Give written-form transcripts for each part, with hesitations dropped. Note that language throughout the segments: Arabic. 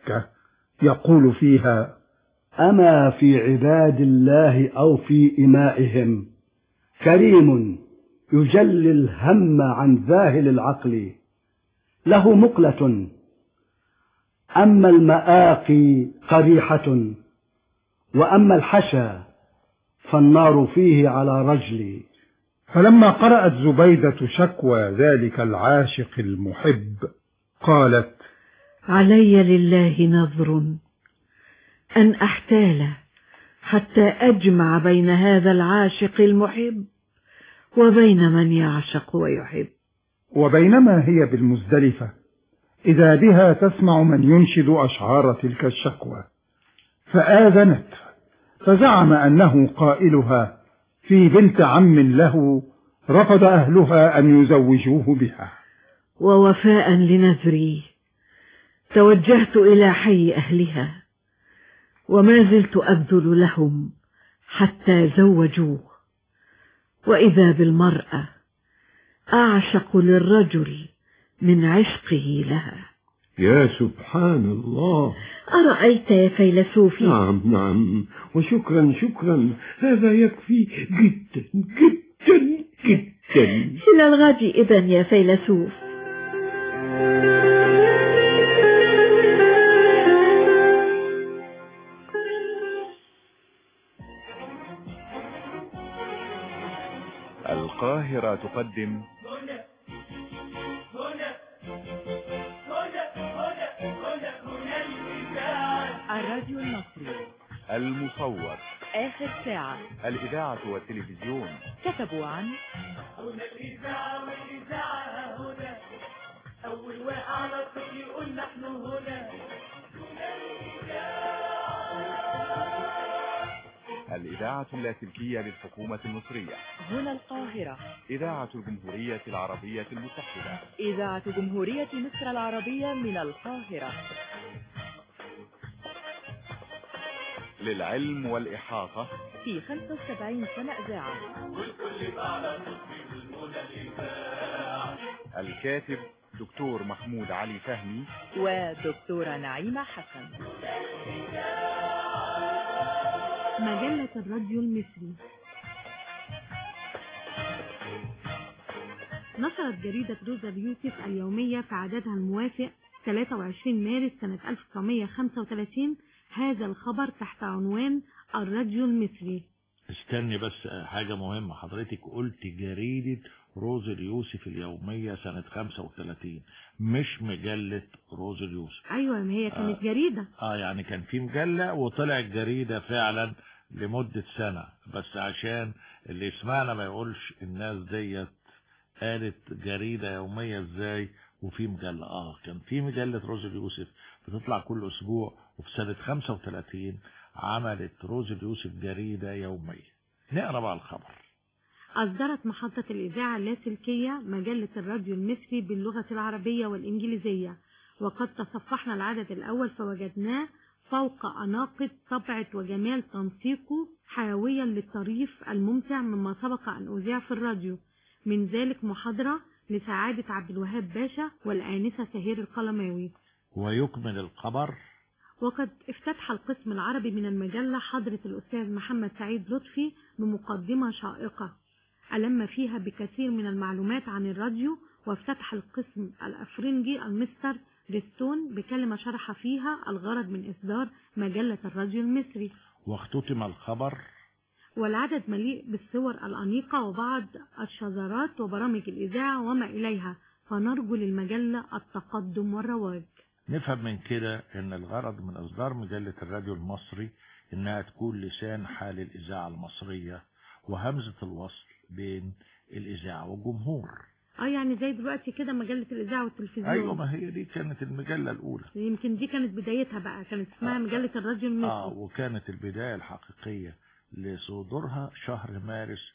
مكة يقول فيها: أما في عباد الله أو في إمائهم كريم يجلي الهم عن ذاهل العقل، له مقلة أما المآقي قريحة، وأما الحشا فالنار فيه على رجلي. فلما قرأت زبيدة شكوى ذلك العاشق المحب قالت: علي لله نذر أن أحتال حتى أجمع بين هذا العاشق المحب وبين من يعشق ويحب. وبينما هي بالمزدلفة إذا بها تسمع من ينشد أشعار تلك الشكوى، فآذنت، فزعم أنه قائلها في بنت عم له رفض أهلها أن يزوجوه بها. ووفاء لنذري توجهت إلى حي أهلها، وما زلت أبذل لهم حتى زوجوه، وإذا بالمرأة أعشق للرجل من عشقه لها. يا سبحان الله! أرأيت يا فيلسوفي؟ نعم، وشكرا شكرا، هذا يكفي جدا جدا جدا. إلى الغد إذن يا فيلسوف. القاهرة تقدم الراديو المصري المصور، آخر ساعة، الإذاعة والتلفزيون. كتبوا عن هنا الإذاعة والإذاعة هنا، أول واقع على الطفل يقول نحن هنا. الإذاعة اللاسلكية للحكومة المصرية. هنا القاهرة. إذاعة الجمهورية العربية المتحدة. إذاعة جمهورية مصر العربية من القاهرة. للعلم والإحاطة في 75 سنة إذاعة. الكاتب دكتور محمود علي فهمي ودكتورة نعيمة حسن. مجلة الراديو المصري. نشرت جريدة روزا اليوسف اليومية في عددها الموافق 23 مارس سنة 1935 هذا الخبر تحت عنوان الراديو المصري. استني بس، حاجة مهمة، حضرتك قلت جريدة روز اليوسف اليومية سنة 35 مش مجلة روز اليوسف. ايوه، ما هي كانت جريدة. يعني كان في مجلة وطلعت جريدة فعلا لمدة سنة، بس عشان اللي يسمعنا ما يقولش الناس ديت قالت جريدة يومية ازاي وفي مجلة. كان في مجلة روز اليوسف بتطلع كل اسبوع، وفي سنة 35 عملت روز اليوسف جريدة يومية. نقرأ بقى الخبر. أصدرت محطة الإذاعة اللاسلكية مجلة الراديو المصري باللغة العربية والإنجليزية، وقد تصفحنا العدد الأول فوجدناه فوق أناقة طبعة وجمال تنسيقه حيويا للطريف الممتع مما سبق أن أذيع في الراديو، من ذلك محاضرة لسعادة عبد الوهاب باشا والآنسة سهير القلماوي. ويكمل الخبر. وقد افتتح القسم العربي من المجلة حضرة الأستاذ محمد سعيد لطفي بمقدمة شائقة ألم فيها بكثير من المعلومات عن الراديو، وافتتح القسم الأفرنجي المستر ريستون بكلمة شرح فيها الغرض من إصدار مجلة الراديو المصري. واختتم الخبر. والعدد مليء بالصور الأنيقة وبعض الشذرات وبرامج الإذاعة وما إليها، فنرجو للمجلة التقدم والرواج. نفهم من كده ان الغرض من اصدار مجلة الراديو المصري انها تكون لسان حال الاذاعة المصرية وهمزة الوصل بين الاذاعة والجمهور. يعني زي دلوقتي كده مجلة الاذاعة والتلفزيون. ايوه، ما هي دي كانت المجلة الاولى، يمكن دي كانت بدايتها بقى، كانت اسمها مجلة الراديو المصري. وكانت البداية الحقيقية لصدورها شهر مارس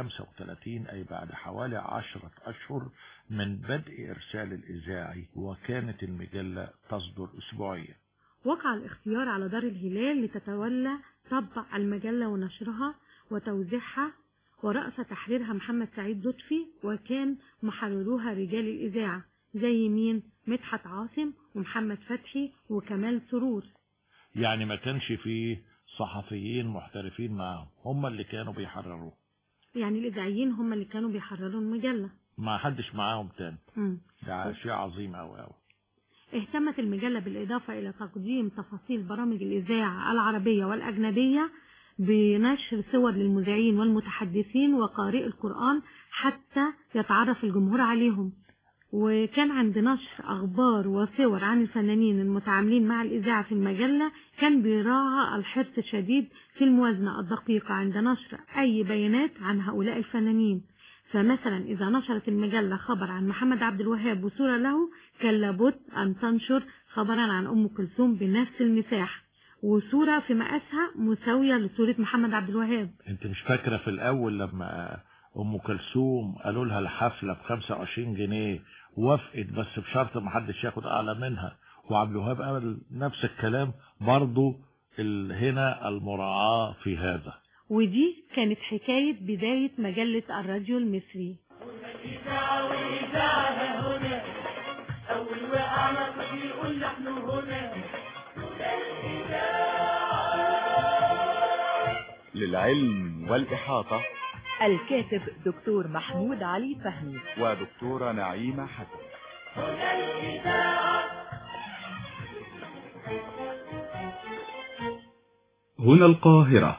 35، أي بعد حوالي 10 أشهر من بدء إرسال الإذاعي، وكانت المجلة تصدر أسبوعيا. وقع الاختيار على دار الهلال لتتولى طبع المجلة ونشرها وتوزيعها، ورأس تحريرها محمد سعيد لطفي، وكان محرروها رجال الإذاعة زي مين؟ مدحت عاصم ومحمد فتحي وكمال سرور. يعني ما كانش فيه صحفيين محترفين معاهم، هم اللي كانوا بيحرروه. يعني الإذاعيين هم اللي كانوا بيحرروا المجلة، ما حدش معاهم تاني. ده شيء عظيم أوي أوي. اهتمت المجلة بالإضافة إلى تقديم تفاصيل برامج الإذاعة العربية والأجنبية بنشر صور للمذيعين والمتحدثين وقارئ القرآن حتى يتعرف الجمهور عليهم. وكان عند نشر أخبار وصور عن الفنانين المتعاملين مع الإذاعة في المجلة كان بيراعى الحرص الشديد في الموازنة الدقيقة عند نشر أي بيانات عن هؤلاء الفنانين. فمثلا إذا نشرت المجلة خبر عن محمد عبد الوهاب وصورة له كان لابد أن تنشر خبرا عن أم كلثوم بنفس المساحة وصورة في مقاسها مساوية لصورة محمد عبد الوهاب. انت مش فاكرة في الأول لما أم كلثوم قالوا لها الحفلة ب25 جنيه وافقت بس بشرط ما حدش ياخد أعلى منها، وعبد الوهاب قال نفس الكلام برضو. هنا المراعاة في هذا. ودي كانت حكاية بداية مجلة الراديو المصري. الإذاعة والإذاعة هنا أول وقع نصر يقول نحن هنا. للعلم والإحاطة الكاتب دكتور محمود علي فهمي ودكتورة نعيمة حسن. هنا القاهرة.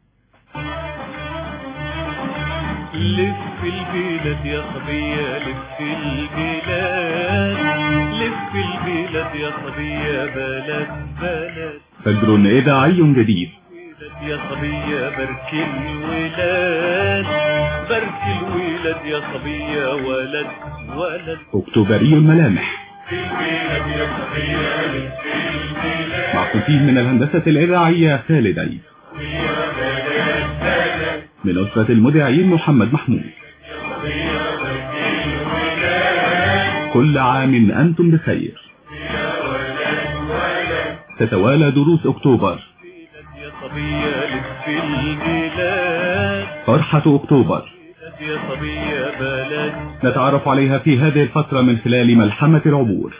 لف البلاد يا صبية لف البلاد، لف البلاد يا صبية بلد بلد. فجر إذاعي جديد يا صبية برك الولاد، برك الولاد يا صبية ولد ولد. أكتوبري الملامح مع كتيب من الهندسة الإذاعية خالد عيد، من أسرة المذيعين محمد محمود. كل عام أنتم بخير. تتوالى دروس أكتوبر. فرحة أكتوبر نتعرف عليها في هذه الفترة من خلال ملحمة العبور.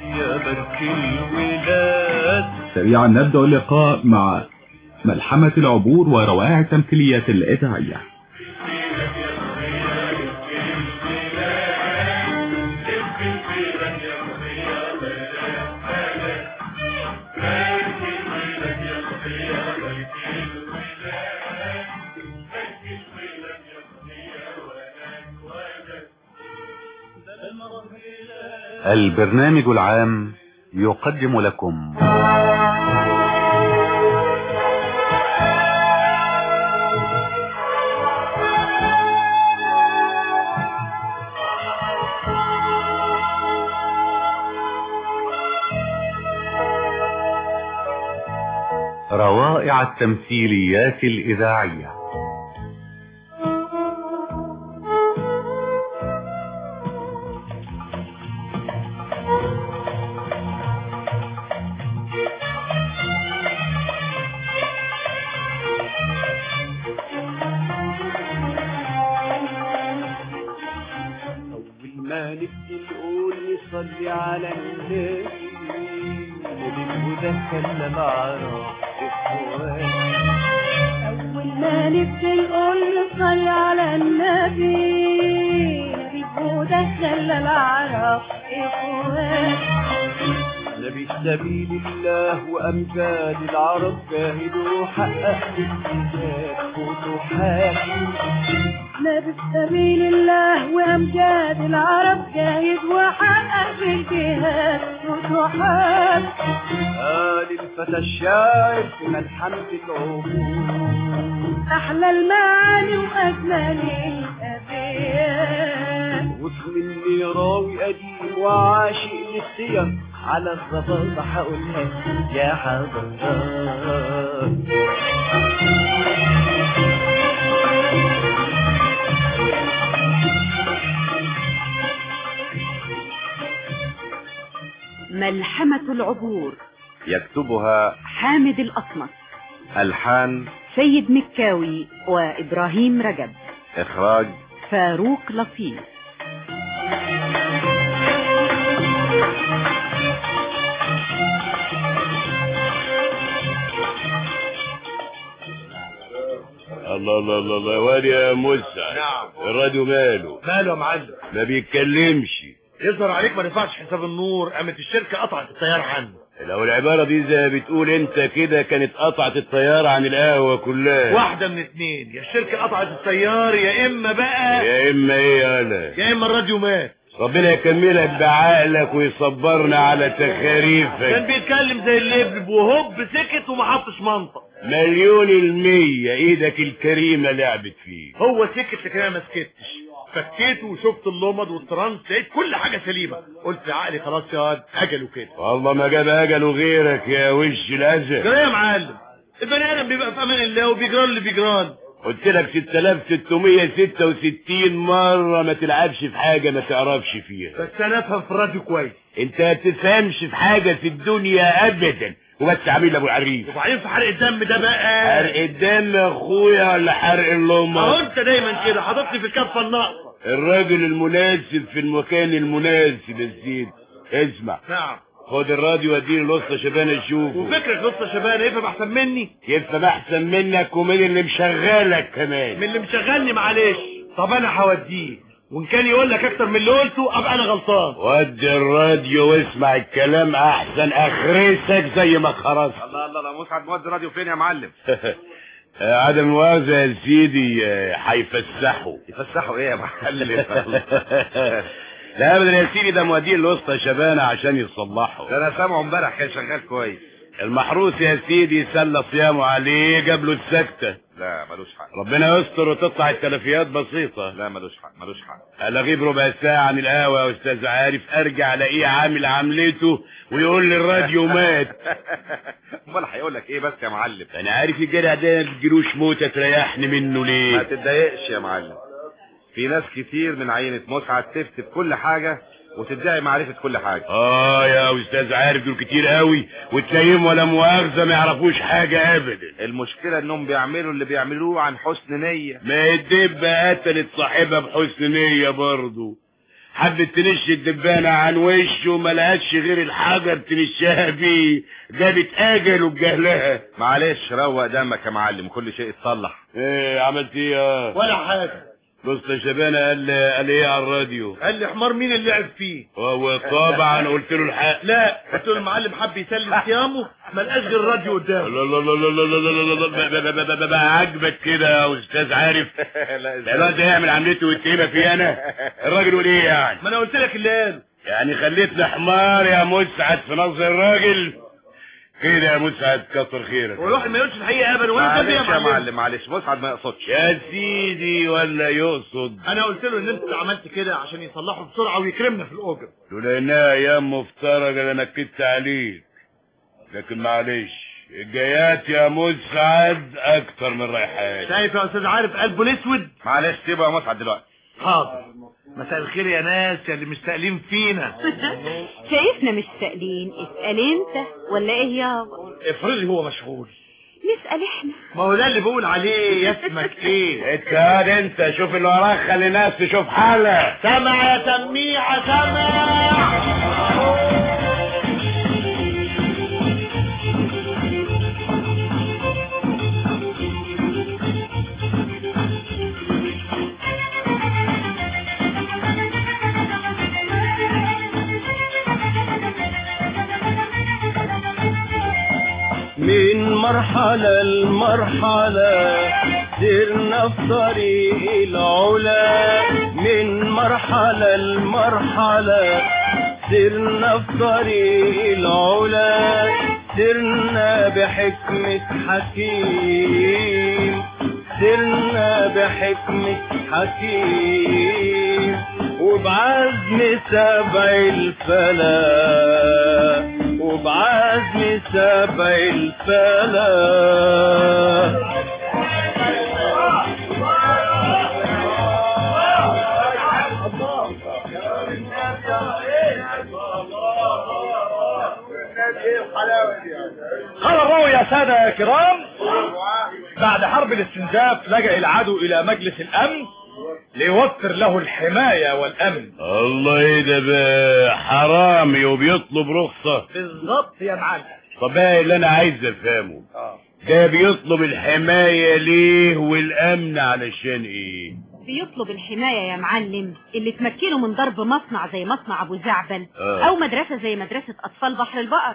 سريعا نبدأ اللقاء مع ملحمة العبور وروائع التمثيليات الإذاعية. البرنامج العام يقدم لكم روائع التمثيليات الإذاعية. صلي على النبي وذكرنا معنا إخوان. أول ما نبدأ نقول صلي على النبي ودخلنا معنا إخوان. نبي سبيل الله وأمجاد العرب جاهدوا حقق بالإنجاز فتوحات. نبي سبيل الله وأمجاد العرب جاهد وحقق بالجهاد فتوحات. قال الفتى الشاعر في ملحمة العبور أحلى المعاني وأجمل الأبيات. واسمني راوي قديم وعاشق للسير على الظباطة هقولها يا حضرات. ملحمة العبور يكتبها حامد الأصمت، ألحان سيد مكاوي وإبراهيم رجب، إخراج فاروق لطيف. الله الله الله الله. واد يا مسعد. نعم. الراديو ماله يا معلم؟ ما بيتكلمش. يظهر عليك ما نفعش حساب النور، قامت الشركة قطعت الطيارة عنه. لو العبارة دي زي بتقول انت كده كانت قطعت الطيارة عن القهوة كلها. واحدة من اتنين، يا الشركة قطعت الطيار يا اما بقى يا اما ايه انا يا اما الراديو مات. ربنا يكملك بعقلك ويصبرنا على تخاريفك. كان بيتكلم زي اللبلب وهوب سكت وما حطش منطق. 100% ايدك الكريمة لعبت فيه. هو سكت لكن انا ما سكتش، فكيته وشفت اللمض والترانس لقيت كل حاجة سليمة. قلت يا عقلي خلاص يا واد اجله كده. والله ما جاب اجله غيرك يا وش الازل. جرى يا معلم، البني ادم بيبقى في امان الله وبيجرى اللي بيجران. قلت لك 6666 مرة ما تلعبش في حاجة ما تعرفش فيها. بس انا افهم في الراديو كويس. انت ما تفهمش في حاجة في الدنيا ابدا، وبس عميل ابو عريف. وبعدين في حرق الدم ده بقى. حرق الدم يا اخويا ولا حرق اللمض؟ اهو انت دايما كده حاططني في الكفة الناقصة. الراجل المناسب في المكان المناسب يا سيدي. اسمع. نعم. خد الراديو واديني الوسطى شبانه اشوفه. وفكرك الوسطى شبانه يفهم احسن مني؟ يفهم احسن منك ومن اللي مشغلك كمان. من اللي مشغلني معلش. طب انا هوديه، وان كان يقول لك اكتر من اللي قلته ابقى انا غلطان. ودي الراديو واسمع الكلام احسن اخرسك زي ما خرست. الله الله الله. مسعد مودي الراديو فين يا معلم؟ عدم مؤاخذة يا سيدي، هيفسحوا. يفسحوا ايه يا معلم؟ لا ابدا يا سيدي، ده موديه الوسطى شبانه عشان يصلحوا. ده انا سامعه امبارح كان شغال كويس. المحروس يا سيدي سلى صيامه عليه جاب له السكتة. لا ملوش حق. ربنا يستر وتطلع التلفيات بسيطة. لا ملوش حق ملوش حق. اغيب ربع ساعة عن القهوة يا استاذ عارف، ارجع الاقيه عامل عملته ويقول لي الراديو مات. امال هيقول لك ايه بس يا معلم؟ انا عارف الجدع ده الجروش موتة تريحني منه ليه؟ ما تتضايقش يا معلم، في ناس كتير من عينة مسعد تفتي كل حاجة وتدعي معرفة كل حاجة. يا استاذ عارف دول كتير قوي وتلاقيهم ولا مؤاخذة ما يعرفوش حاجة ابدا. المشكلة انهم بيعملوا اللي بيعملوه عن حسن نية. ما الدبة قتلت صاحبها بحسن نية برضه. حبت تنش الدبانة عن وشه ما لقتش غير الحجر تنشها بيه، جابت اجله بجهلها. معلش روق دمك يا معلم، كل شيء يتصلح. ايه عملت ايه؟ ولا حاجة. بص يا شبانة قال ايه على الراديو؟ قال لي حمار مين اللي لعب فيه؟ وطبعا قلت له الحق. لا قلت له المعلم حب يسلم صيامه ما لقاش غير الراديو قدامه. لا لا لا لا لا لا بقى عاجبك كده يا استاذ عارف؟ الواد ده يعمل عملته ويتهمها فيه انا؟ الراجل يقول ايه يعني؟ ما انا قلت لك اللي قاله. يعني خليتني حمار يا مسعد في نظر الراجل؟ كده يا مسعد كتر خيرك. والواحد ما يقولش الحقيقه ابدا. معلش يا معلم معلش، مسعد ما يقصدش يا سيدي ولا يقصد. انا قلت له ان انت عملت كده عشان يصلحوا بسرعه ويكرمنا في الاجر. لولا انها ايام مفترجه انا نكدت عليك، لكن معلش الجايات يا مسعد اكتر من رايحات. شايف يا استاذ عارف قلبه الاسود؟ معلش سيبه يا مسعد دلوقتي. حاضر. مساء الخير يا ناس يا اللي مستقلين فينا. شايفنا مش سائلين، اسأل انت ولا ايه يابا؟ افرضي هو مشغول نسأل احنا. ما هو ده اللي بقول عليه. اسمك ايه؟ انت شوف اللي وراك، خلي الناس تشوف حالك. سمع يا سميعة سمع. من مرحلة لمرحلة سرنا في طريق العلا، من مرحلة لمرحلة سرنا في طريق العلا، سرنا بحكمة حكيم، سرنا بحكمة حكيم، وبعزم سبع الفلا، وبعزم سبع الفلا. خبروا يا سادة يا كرام، بعد حرب الاستنزاف لجأ العدو إلى مجلس الأمن ليوفر له الحماية والأمن. الله ايه ده بقى؟ حرامي وبيطلب رخصة؟ بالظبط يا معلم. طب ايه اللي انا عايز افهمه؟ ده بيطلب الحماية ليه والامن علشان ايه؟ بيطلب الحماية يا معلم اللي تمكنه من ضرب مصنع زي مصنع ابو زعبل او مدرسة زي مدرسة اطفال بحر البقر.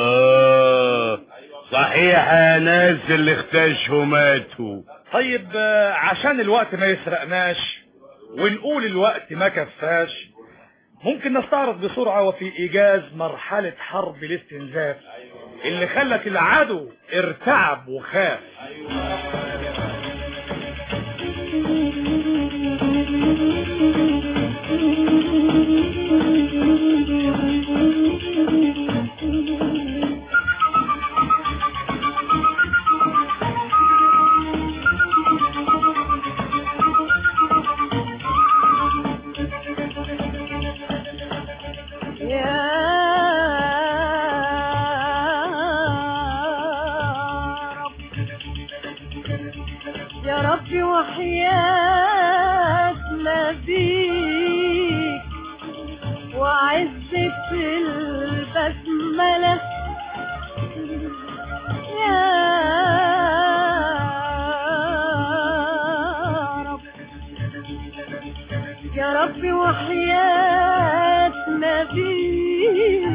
صحيح يا ناس اللي اختشوا ماتوا. طيب عشان الوقت ما يسرقناش ونقول الوقت ما كفاش، ممكن نستعرض بسرعة وفي إيجاز مرحلة حرب الاستنزاف اللي خلت العدو ارتعب وخاف. يا ربي وحياة نبيك وعزة البسملة يا رب، يا ربي وحياة نبيك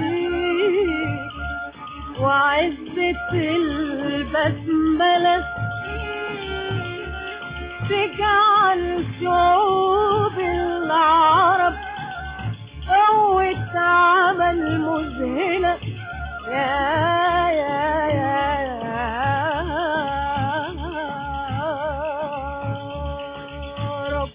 وعزة البسملة تجعل شعوب العرب قوة عمل مذهلة يا رب.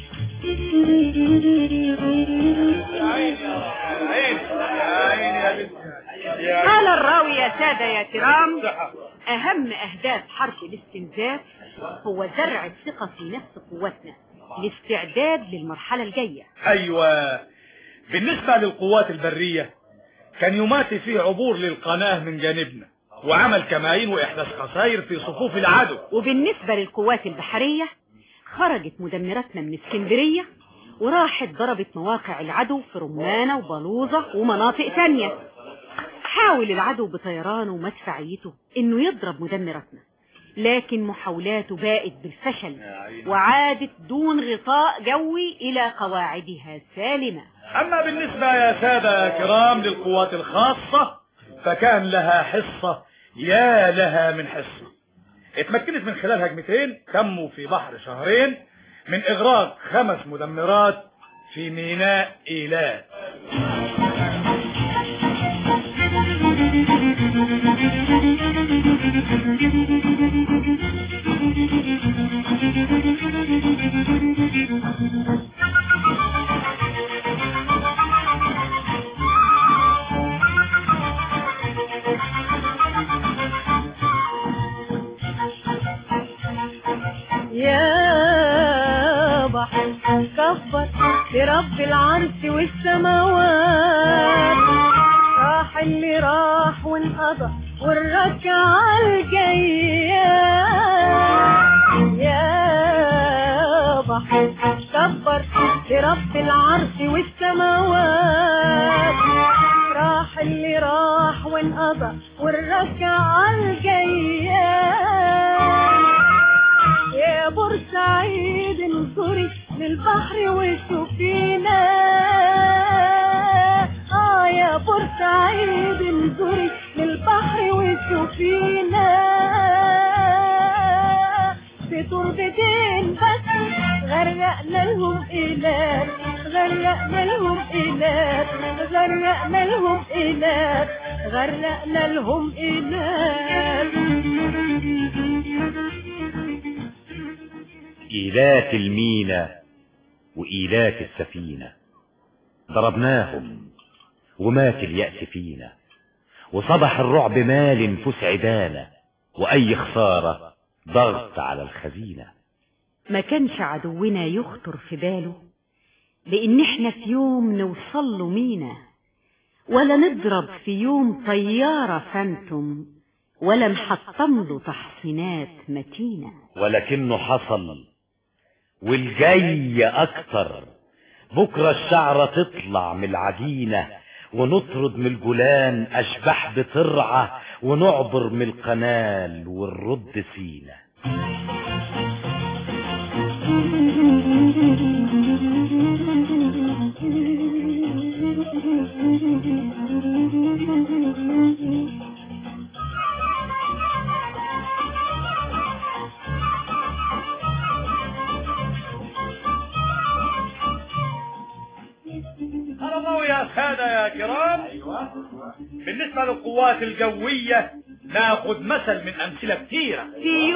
قال الراوي يا سادة يا كرام: أهم أهداف حرب الاستنزاف هو زرع الثقة في نفس قوتنا لاستعداد للمرحلة الجاية. أيوة، بالنسبة للقوات البرية كان يماتي فيه عبور للقناة من جانبنا وعمل كمائن وإحداث خسائر في صفوف العدو. وبالنسبة للقوات البحرية خرجت مدمراتنا من اسكندرية وراحت ضربت مواقع العدو في رمانة وبلوزة ومناطق تانية. حاول العدو بطيرانه ومدفعيته انه يضرب مدمراتنا، لكن محاولاته باءت بالفشل وعادت دون غطاء جوي الى قواعدها سالمة. اما بالنسبة يا سادة كرام للقوات الخاصة فكان لها حصة يا لها من حصة. اتمكنت من خلال هجمتين تموا في بحر شهرين من اغراق 5 مدمرات في ميناء ايلات. يا بحر كبر لرب العرش والسماوات، راح اللي راح وانقضى والركعة الجاية. يا بحر كبر لرب العرش والسماوات، راح اللي راح وانقضى والركعة الجاية. يا بورسعيد انظري للبحر وشوفينا، يا بورسعيد انظري للبحر وشوفينا. في تربتين بس غرقنا لهم إيلات، غرقنا لهم إيلات، غرقنا لهم إيلات، غرقنا لهم إيلات. إيلات المينا وإيلات السفينة ضربناهم ومات اليأس فينا، وصبح الرعب مال نفوس عدانا، وأي خسارة ضغط على الخزينة. ما كانش عدونا يخطر في باله بإن احنا في يوم نوصل له مينا، ولا نضرب في يوم طيارة فانتم، ولا نحطم له تحصينات متينة. ولكنه حصل والجاي أكتر، بكرة الشعرة تطلع من العجينة ونطرد من الجولان أشباح بترعى، ونعبر من القنال ونرد سينا. قربوا يا سادة يا كرام. بالنسبة للقوات الجوية ناخد مثل من أمثلة كتيرة.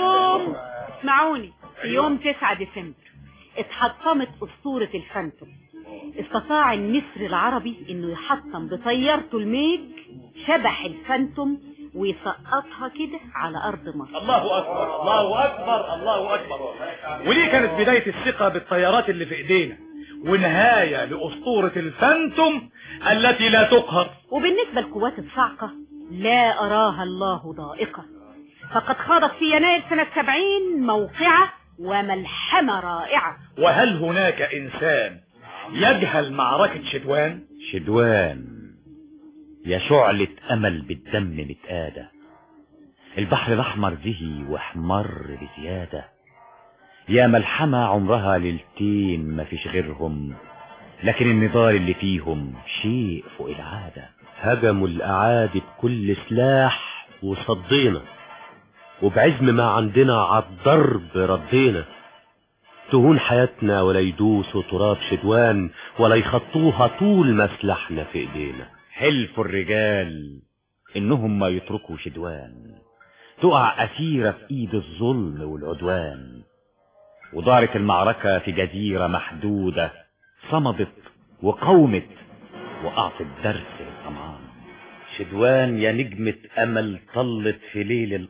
في يوم 9 ديسمبر اتحطمت أسطورة الفانتوم. استطاع النسر العربي انه يحطم بطيارته الميج شبح الفانتوم ويسقطها كده على أرض مصر. الله أكبر الله أكبر الله أكبر. ودي كانت بداية الثقة بالطيارات اللي في إيدينا، ونهاية لأسطورة الفانتوم التي لا تقهر. وبالنسبة للقوات الصاعقة لا أراها الله ضائقة، فقد خاضت في يناير سنة 70 موقعة وملحمة رائعة. وهل هناك إنسان يجهل معركة شدوان؟ شدوان يا شعلة أمل بالدم متقادة، البحر الأحمر زهي واحمر بزيادة، يا ملحمة عمرها ليلتين ما فيش غيرهم، لكن النضال اللي فيهم شيء فوق العادة. هجموا الأعادي بكل سلاح وصدينا، وبعزم ما عندنا عالضرب ردينا. تهون حياتنا ولا يدوسوا تراب شدوان، ولا يخطوها طول ما سلاحنا في ايدينا. حلفوا الرجال انهم ما يتركوا شدوان تقع أسيرة في ايد الظلم والعدوان. ودارت المعركة في جزيرة محدودة، صمدت وقومت وأعطت درس للطمعان. شدوان يا نجمة أمل طلت في ليل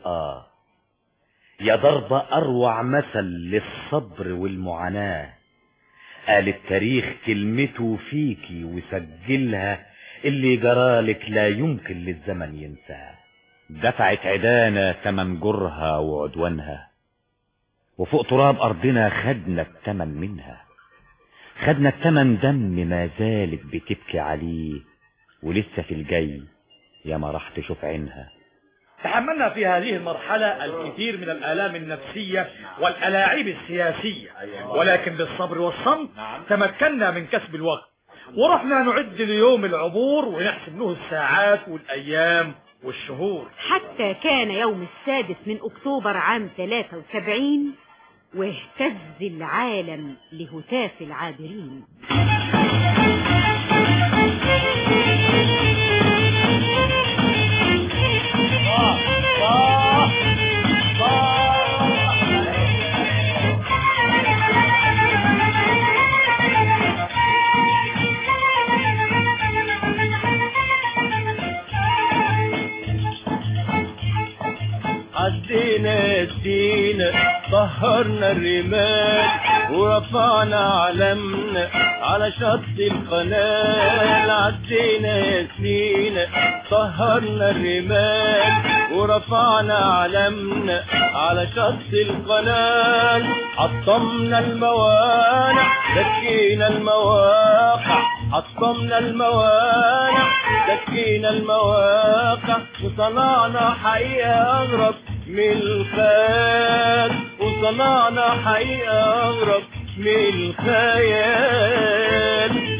يا ضربة أروع مثل للصبر والمعاناة. قال التاريخ كلمته فيكي وسجلها، اللي جرالك لا يمكن للزمن ينساه. دفعت عدانا تمن جرها وعدوانها، وفوق تراب أرضنا خدنا التمن منها. خدنا التمن دم ما زالت بتبكي عليه، ولسه في الجاي يا ما راح تشوف عينها. تحملنا في هذه المرحلة الكثير من الآلام النفسية والألاعيب السياسية، ولكن بالصبر والصمت تمكنا من كسب الوقت، ورحنا نعد ليوم العبور ونحسب له الساعات والأيام والشهور، حتى كان يوم 6 أكتوبر عام 73 واهتز العالم لهتاف العابرين. عدينا سينا طهرنا الرمال ورفعنا علمنا على شط القنال. عدينا سينا طهرنا الرمال ورفعنا علمنا على شط القنال. حطمنا الموانع دكينا المواقع، حطمنا الموانع دكينا المواقع، وصنعنا حقيقة أغرب من الخيال، وصنعنا حقيقة أغرب من الخيال.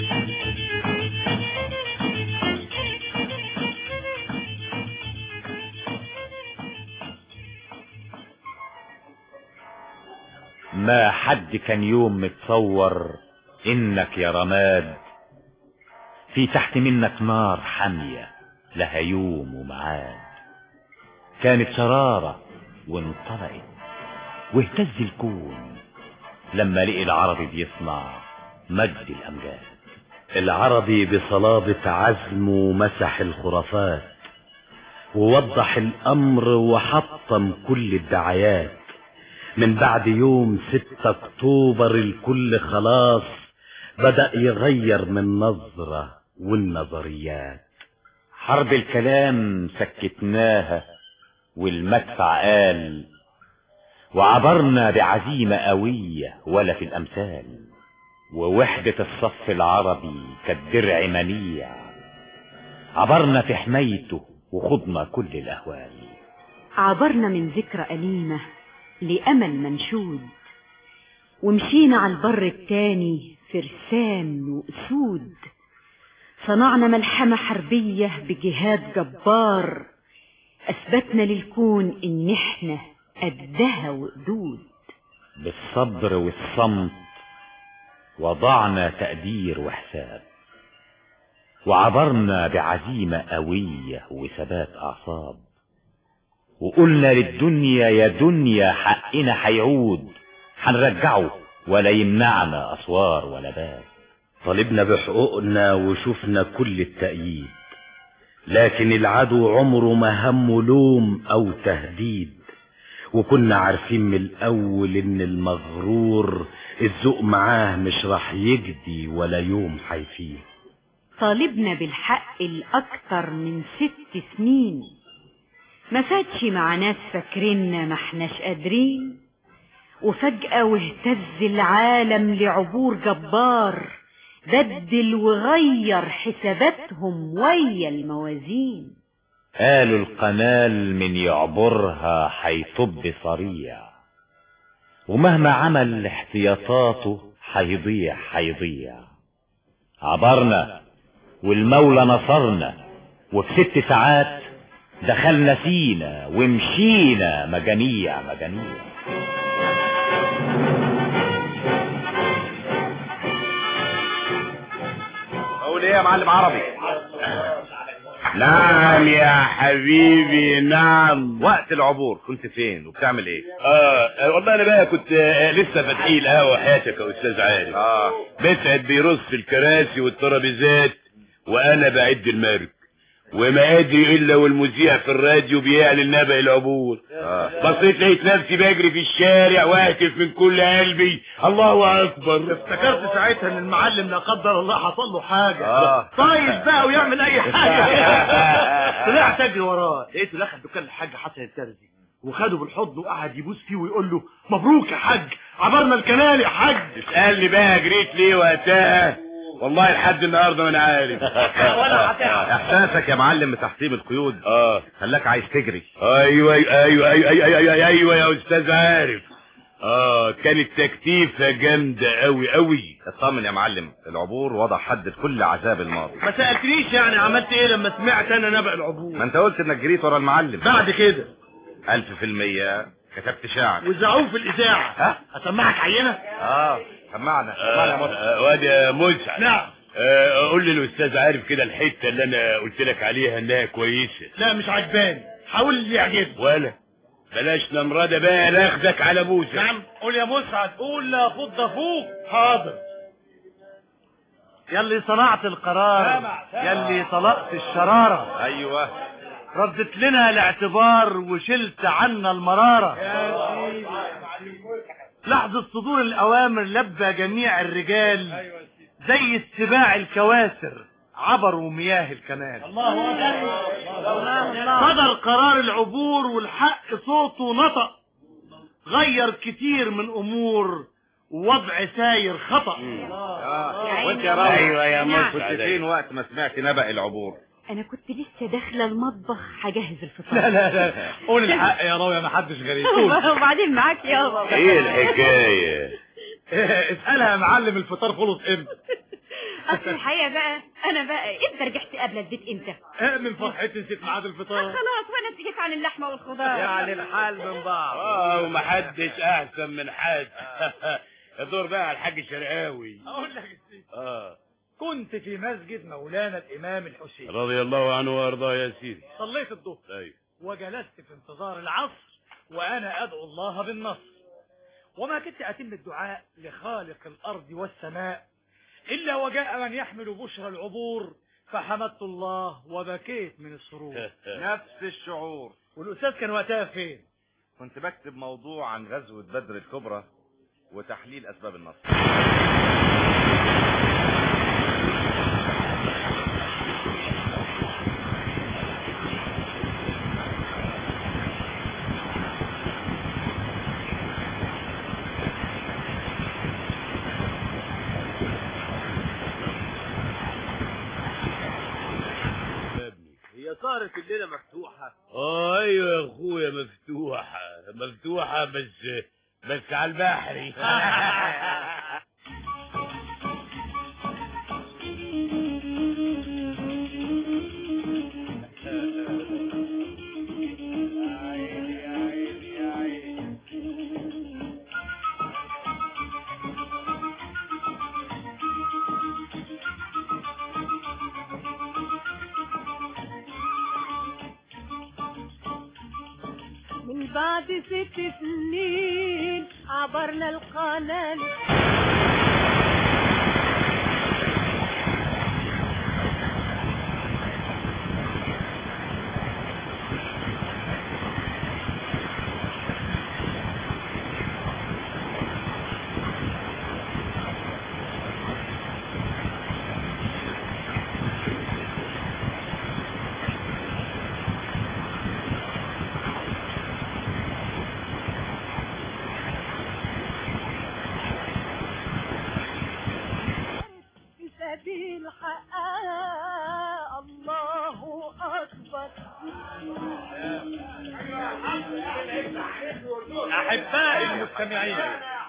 ما حد كان يوم متصور انك يا رماد في تحت منك نار حامية لها يوم ومعاد. كانت شرارة وانطلقت واهتز الكون لما لقي العربي بيصنع مجد الأمجاد. العربي بصلابة عزمه مسح الخرافات ووضح الأمر وحطم كل الدعايات. من بعد يوم 6 أكتوبر الكل خلاص بدأ يغير من نظرة والنظريات. حرب الكلام سكتناها والمدفع قال، وعبرنا بعزيمة قوية ولا في الأمثال. ووحدة الصف العربي كالدرع منيع، عبرنا في حمايته وخضنا كل الأهوال. عبرنا من ذكرى أليمة لأمل منشود، ومشينا على البر التاني فرسان وأسود. صنعنا ملحمة حربية بجهاد جبار، أثبتنا للكون إن إحنا قدها وقدود. بالصبر والصمت وضعنا تقدير وحساب، وعبرنا بعزيمة قوية وثبات أعصاب، وقلنا للدنيا يا دنيا حقنا هيعود، هنرجعه ولا يمنعنا أسوار ولا باب. طالبنا بحقوقنا وشوفنا كل التأييد، لكن العدو عمره ما همه لوم أو تهديد، وكنا عارفين من الأول إن المغرور الذوق معاه مش راح يجدي ولا يوم هيفيد. طالبنا بالحق الأكتر من 6 سنين، ما فاتش مع ناس فاكريننا ما احناش قادرين، وفجأة واهتز العالم لعبور جبار، بدل وغير حساباتهم ويا الموازين. قالوا القنال من يعبرها هيطب صريع، ومهما عمل احتياطاته هيضيع. عبرنا والمولى نصرنا، وفي 6 ساعات دخلنا سينا ومشينا مجانيع. اقول ايه يا معلم عربي؟ نعم يا حبيبي نعم. وقت العبور كنت فين وبتعمل ايه؟ والله انا بقى كنت لسه فاتحين القهوه حياتك يا استاذ عارف. مسعد بيرص في الكراسي والترابيزات وانا بعد المرك، وما ادري الا والمذيع في الراديو بيعلن نبأ العبور. بصيت لقيت نفسي بجري في الشارع واهتف من كل قلبي الله اكبر. افتكرت ساعتها ان المعلم لا قدر الله حصل له حاجه، طايش بقى ويعمل اي حاجه. طلعت اجري وراه، لقيته دخل دكان الحاج حسن الترزي وخده بالحضن وقعد يبوس فيه ويقول له مبروك يا حاج، عبرنا الكنال يا حاج. تسالني بقى جريت ليه وقتها؟ والله لحد النهارده ما انا عارف. ولا هتعرف. احساسك يا معلم بتحطيم القيود خلاك عايز تجري. ايوه يا استاذ عارف. كانت تكتيفه جامده قوي. اطمن يا معلم، العبور وضع حد لكل عذاب الماضي. ما سالتنيش يعني عملت ايه لما سمعت انا نبأ العبور؟ ما انت قلت انك جريت ورا المعلم. بعد كده 1000% كتبت شعر وزعوه في الاذاعه. اسمعك عينه؟ سمعنا يا مصر. واد يا مسعد. نعم. قول لي الاستاذ عارف كده الحته اللي انا قلت لك عليها انها كويسه. لا مش عجباني، حاول اللي يعجبك. ولا بلاش نمرده بقى ناخدك على بوسه. نعم قول يا مسعد، قول لا فض فوق. حاضر. يلي صنعت القرار، يلي طلقت الشراره. ايوه ردت لنا الاعتبار وشلت عنا المراره. لحظة صدور الأوامر لبى جميع الرجال زي السباع الكواسر عبروا مياه الكنال. صدر قرار العبور والحق صوته نطق، غير كتير من أمور ووضع ساير خطأ. وانت يا راجل ايوه يا مصر كنت فين وقت ما سمعت نبأ العبور؟ انا كنت لسه داخله المطبخ هجهز الفطار. لا قول الحق يا راوية، ما حدش غريب. وبعدين معاك يابا. ايه الحكايه؟ اسالها يا معلم الفطار خلص امتى؟ اصل الحقيقه بقى انا انت رجعت قبل البيت امتى؟ من فرحتي نسيت ميعاد الفطار. خلاص وانا نسيت عن اللحمه والخضار. يعني الحال من بعض. ومحدش احسن من حد. الدور بقى على الحاج الشرقاوي. اقول لك كنت في مسجد مولانا الامام الحسين رضي الله عنه وارضاه يا سيدي. صليت الظهر. ايوه. وجلست في انتظار العصر وانا ادعو الله بالنصر، وما كنت اتم الدعاء لخالق الارض والسماء الا وجاء من يحمل بشرى العبور فحمدت الله وبكيت من السرور. نفس الشعور. والاستاذ كان وقتها فين؟ كنت بكتب موضوع عن غزوة بدر الكبرى وتحليل اسباب النصر. صارت الليلة مفتوحة. ايوه يا اخويا مفتوحة مفتوحة بس على البحر. من بعد 6 سنين عبرنا القناة سبيل حقها. الله أكبر. أحبائي المستمعين،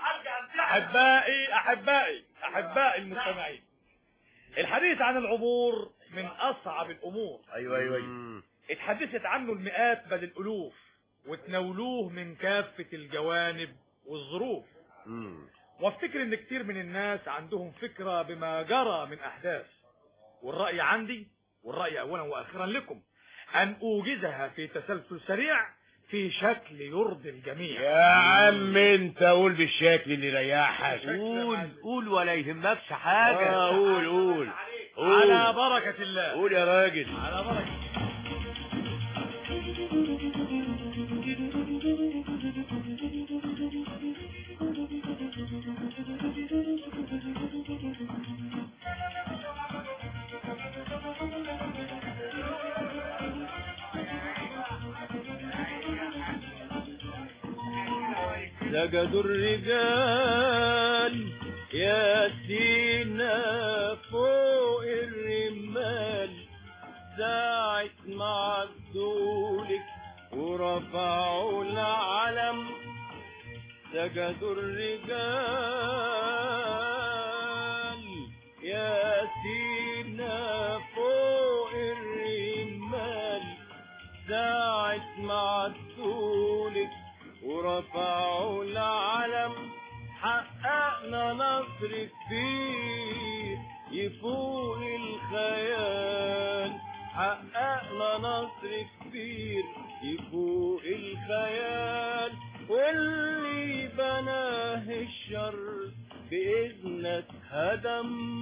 أحبائي المستمعين، الحديث عن العبور من أصعب الأمور. ايوه اتحدثت عنه المئات بل الألوف، وتناولوه من كافة الجوانب والظروف. وافتكر ان كتير من الناس عندهم فكرة بما جرى من احداث، والرأي عندي، والرأي اولا واخيرا لكم، ان اوجزها في تسلسل سريع في شكل يرضي الجميع. يا عم انت قول بالشكل اللي يريحك. قول ولا يهمكش حاجة. قول على بركة الله. قول يا راجل. على بركة. سجدوا الرجال يا سينا فوق الرمال ساعة ما عدولك ورفعوا العلم. سجدوا الرجال يا سينا فوق الرمال ساعة ما عدولك ورفعوا العلم. حققنا نصر كبير يفوق الخيال. حققنا نصر كبير يفوق الخيال. واللي بناه الشر بإذنك هدم.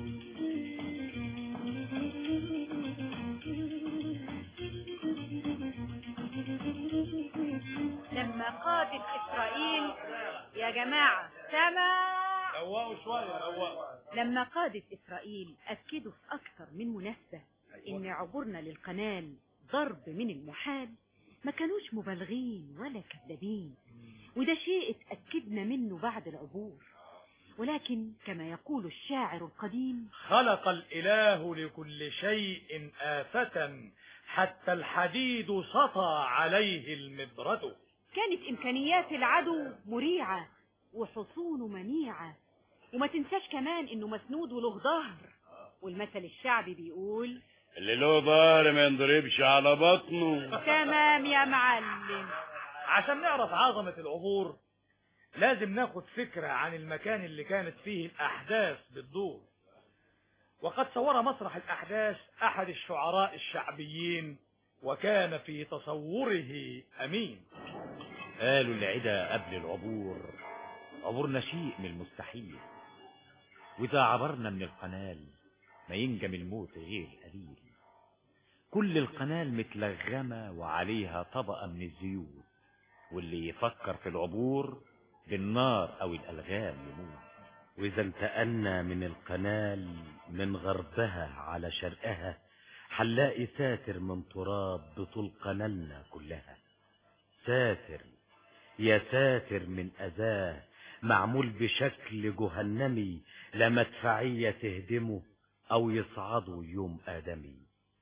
لما قادة إسرائيل يا جماعة سمع روقوا شوية روقوا. لما قادة إسرائيل أكدوا في أكثر من مناسبة إن عبورنا للقنال ضرب من المحال، ما كانوش مبالغين ولا كذابين، وده شيء اتأكدنا منه بعد العبور. ولكن كما يقول الشاعر القديم: خلق الإله لكل شيء آفة حتى الحديد سطى عليه المبرد. كانت إمكانيات العدو مريعة وحصونه منيعة، وما تنساش كمان إنه مسنود وله ظهر، والمثل الشعبي بيقول: اللي له ظهر ما ينضربش على بطنه. تمام يا معلم. عشان نعرف عظمة العبور لازم ناخد فكرة عن المكان اللي كانت فيه الأحداث بتدور. وقد صور مسرح الأحداث أحد الشعراء الشعبيين، وكان في تصوره أمين. قالوا العدا قبل العبور عبورنا شيء من المستحيل، وإذا عبرنا من القنال ما ينجم الموت غير قليل. كل القنال متلغمة وعليها طبقة من الزيوت، واللي يفكر في العبور بالنار أو الألغام يموت. وإذا انتقلنا من القنال من غربها على شرقها هنلاقي ساتر من تراب بطول قنالنا كلها. ساتر يا ساتر من أذاه معمول بشكل جهنمي، لا مدفعية تهدمه أو يصعده يوم آدمي.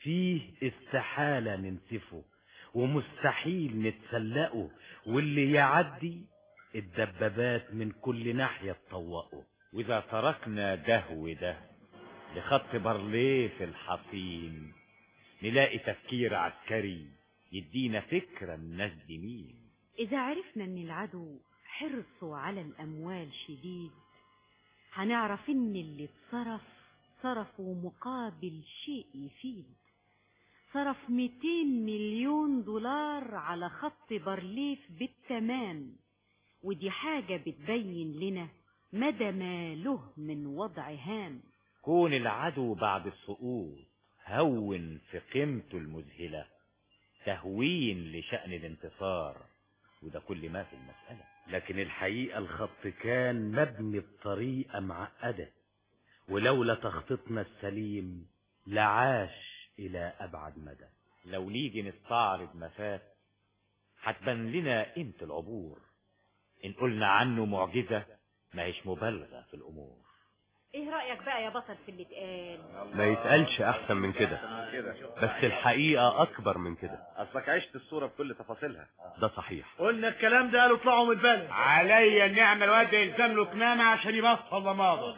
فيه استحالة ننسفه ومستحيل نتسلقه، واللي يعدي الدبابات من كل ناحية تطوقه. وإذا تركنا ده وده لخط بارليه في الحصين نلاقي تفكير عسكري يدينا فكرة الناس دي مين. إذا عرفنا إن العدو حرصه على الأموال شديد هنعرف إن اللي اتصرف صرفوا مقابل شيء يفيد. صرف 200 مليون دولار على خط بارليف بالتمام، ودي حاجة بتبين لنا مدى ما له من وضع هام. كون العدو بعد السقوط هون في قيمته المذهلة تهوين لشأن الانتصار، وده كل ما في المسألة. لكن الحقيقة الخط كان مبني بطريقة معقدة، ولولا تخطيطنا السليم لعاش إلى أبعد مدى. لو نيجي نستعرض ما فات هتبان لنا قيمة العبور. إن قلنا عنه معجزة ما هيش مبالغة في الأمور. ايه رأيك بقى يا بطل في اللي اتقال؟ ما يتقالش احسن من كده، بس الحقيقة اكبر من كده. اصلك عشت الصورة بكل تفاصيلها. ده صحيح. قلنا الكلام ده قالوا اطلعوا من البلد. عليا النعمة الواد يلزم له كمامة عشان يبطل ضماده.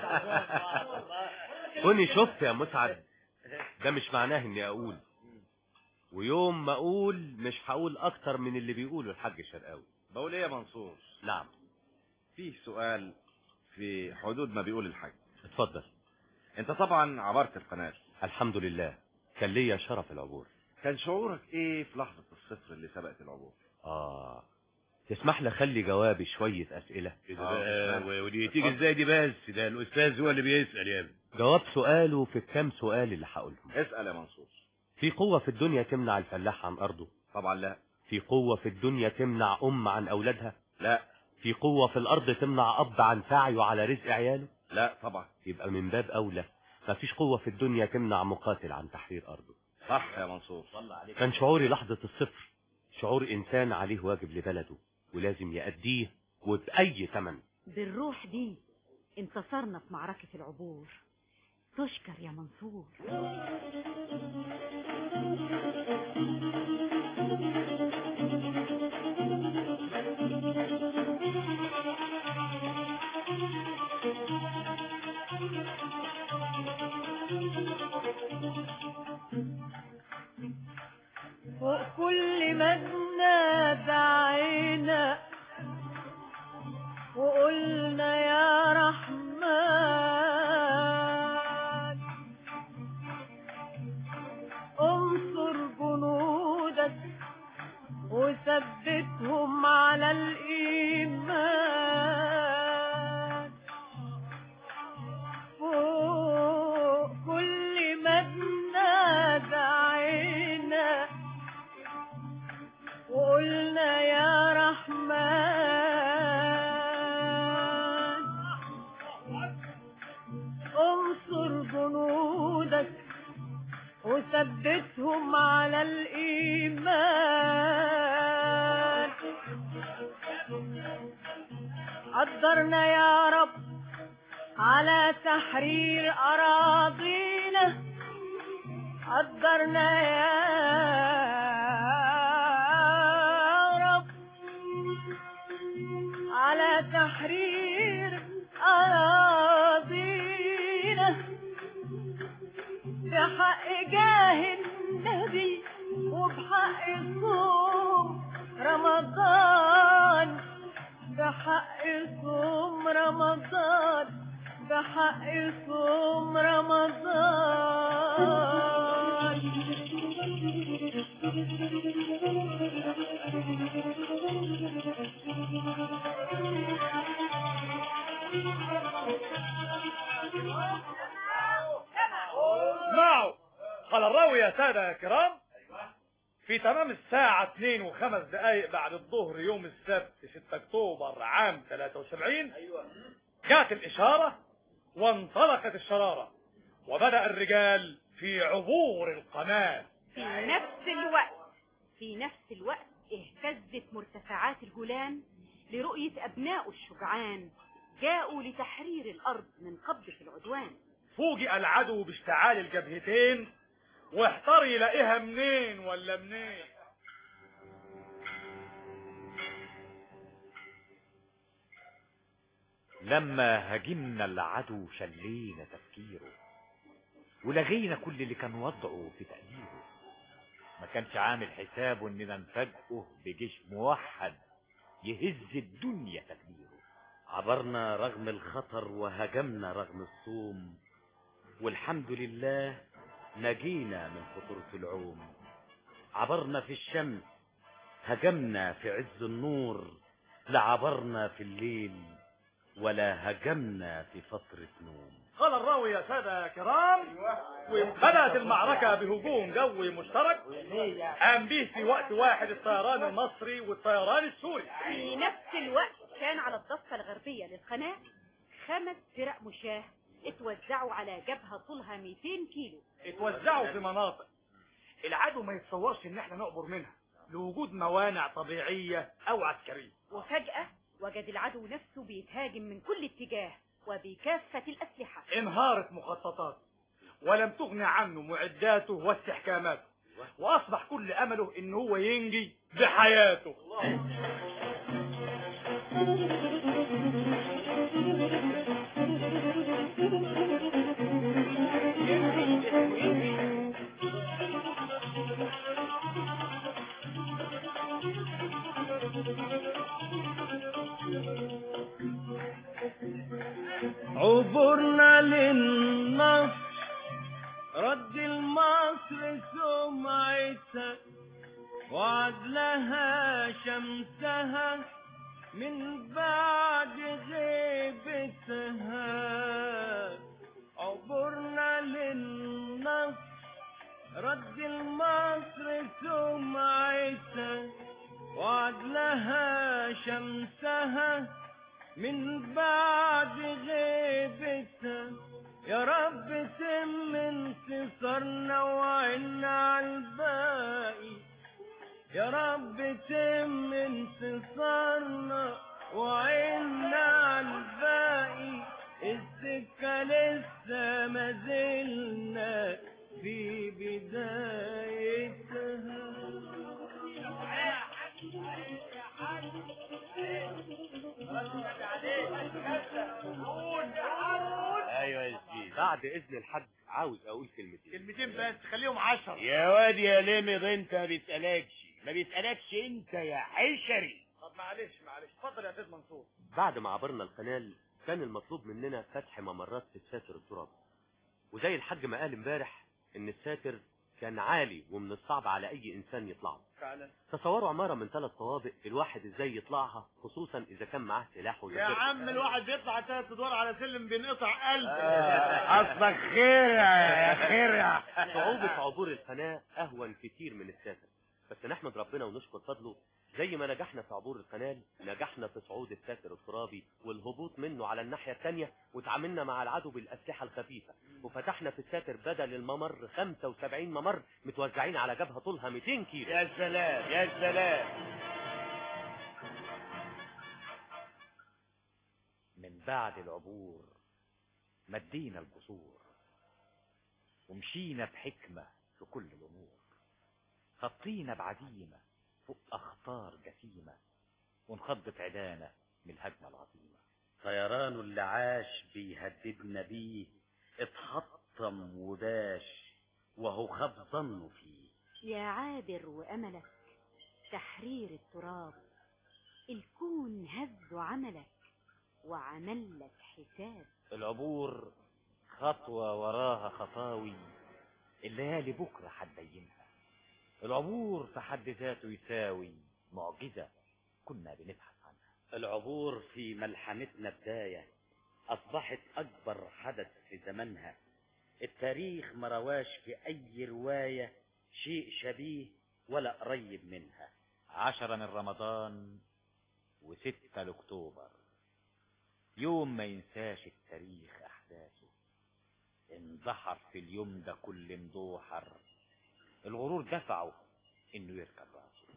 كوني شفت يا مسعد ده مش معناه اني اقول، ويوم ما اقول مش هقول اكتر من اللي بيقوله الحاج الشرقاوي. بقول ايه يا منصور؟ نعم. فيه سؤال في حدود ما بيقول الحاج. اتفضل. انت طبعا عبرت القناة. الحمد لله، كان ليا شرف العبور. كان شعورك ايه في لحظة الصفر اللي سبقت العبور؟ تسمح لي اخلي جوابي شوية اسئلة؟ ودي تيجي ازاي دي؟ بس ده الاستاذ هو اللي بيسأل يا ابني. جواب سؤاله في الكام سؤال اللي هقولهم. اسأل يا منصور. في قوة في الدنيا تمنع الفلاح عن ارضه؟ طبعا لا. في قوة في الدنيا تمنع عن اولادها؟ لا. في قوة في الارض تمنع اب عن سعيه على رزق عياله؟ لا طبعا. يبقى من باب اولى مفيش قوة في الدنيا تمنع مقاتل عن تحرير ارضه. صح يا منصور. كان شعوري لحظة الصفر شعور انسان عليه واجب لبلده ولازم يأديه وبأي ثمن. بالروح دي انتصرنا في معركة العبور. تشكر يا منصور. فوق كل مدنا دعينا وقلنا يا رحمن انصر جنودك وثبتهم على الإيمان. فوق كل مدنا دعينا وقلنا يا رحمن انصر جنودك وثبتهم على الإيمان. قدرنا يا رب على تحرير أراضينا. قدرنا يا رب على تحرير أراضينا بحق جاه النبي وبحق صوم رمضان. بحق صوم رمضان. بحق صوم رمضان. اسمعوا، قال الراوي يا سادة يا كرام في تمام الساعة 2:05 بعد الظهر يوم السبت 6 أكتوبر عام 73 جاءت الإشارة وانطلقت الشرارة وبدأ الرجال في عبور القناة. في نفس الوقت اهتزت مرتفعات الجولان لرؤية أبناء الشجعان جاءوا لتحرير الأرض من قبضة العدوان. فوجئ العدو باشتعال الجبهتين واحتار يلاقيها منين ولا منين. لما هاجمنا العدو شلينا تفكيره ولغينا كل اللي كان وضعه في تقديره. ما كانش عامل حسابه اننا نفاجئه بجيش موحد يهز الدنيا تكبيره. عبرنا رغم الخطر وهجمنا رغم الصوم، والحمد لله نجينا من خطورة العوم. عبرنا في الشمس، هجمنا في عز النور، لا عبرنا في الليل ولا هجمنا في فترة نوم. قال الراوي يا سادة كرام: بدأت المعركة بهجوم جوي مشترك قام به في وقت واحد الطيران المصري والطيران السوري. في نفس الوقت كان على الضفة الغربية للقناة 5 فرق مشاة اتوزعوا على جبهة طولها 200 كيلو. اتوزعوا في مناطق العدو ما يتصورش ان احنا نعبر منها لوجود موانع طبيعية او عسكرية. وفجأة وجد العدو نفسه بيتهاجم من كل اتجاه وبكافة الأسلحة. انهارت مخططاته ولم تغني عنه معداته واستحكاماته، واصبح كل امله ان هو ينجي بحياته. عبرنا للنصر، رد المصر سمعتها وعدلها شمسها من بعد غيبتها. عبرنا للنصر، رد المصر سمعتها وعدلها شمسها من بعد غيبتها. يا رب تم انتصارنا وعنا عالباقي، يا رب تم انتصارنا وعنا عالباقي. السكة لسه ما زلنا في بدايتها. ايوه يا زميلي، بعد اذن الحاج عاوز اقول كلمتين بس خليهم 10. يا واد يا لمض انت ما بيسألكش انت يا حشري. طب معلش اتفضل يا سيد منصور. بعد ما عبرنا القنال كان المطلوب مننا فتح ممرات في الساتر الترابي، وزي الحاج ما قال امبارح ان الساتر كان عالي ومن الصعب على اي انسان يطلعه. فعلا. تصوروا عمارة من 3 طوابق الواحد ازاي يطلعها، خصوصا اذا كان معاه سلاح يا عم الواحد بيطلع 3 ادوار على سلم بينقطع قلب. اصلك خير يا خير. صعوبة عبور القناة اهون كتير من الساتر، بس نحمد ربنا ونشكر فضله. زي ما نجحنا في عبور القنال نجحنا في صعود الساتر الترابي والهبوط منه على الناحية التانية، وتعاملنا مع العدو بالأسلحة الخفيفة، وفتحنا في الساتر بدل الممر 75 ممر متوزعين على جبهة طولها 200 كيلو. يا سلام يا سلام. من بعد العبور مدينا القصور ومشينا بحكمة في كل الأمور، خطينا بعزيمة فوق أخطار جسيمة وانخضت عدانا من الهجمة العظيمة. طيران اللي عاش بيهددنا بيه اتحطم وباش وهو خاب ظنه فيه. يا عابر وأملك تحرير التراب، الكون هز عملك وعمل لك حساب. العبور خطوة وراها خطاوي الليالي بكرة هتبينها. العبور في حد ذاته يساوي معجزة كنا بنبحث عنها. العبور في ملحمتنا بداية أصبحت أكبر حدث في زمنها. التاريخ مرواش في أي رواية شيء شبيه ولا قريب منها. 10 من رمضان و6 لأكتوبر، يوم ما ينساش التاريخ أحداثه. اندحر في اليوم ده كل مدوحر، الغرور دفعه انه يركب راسه.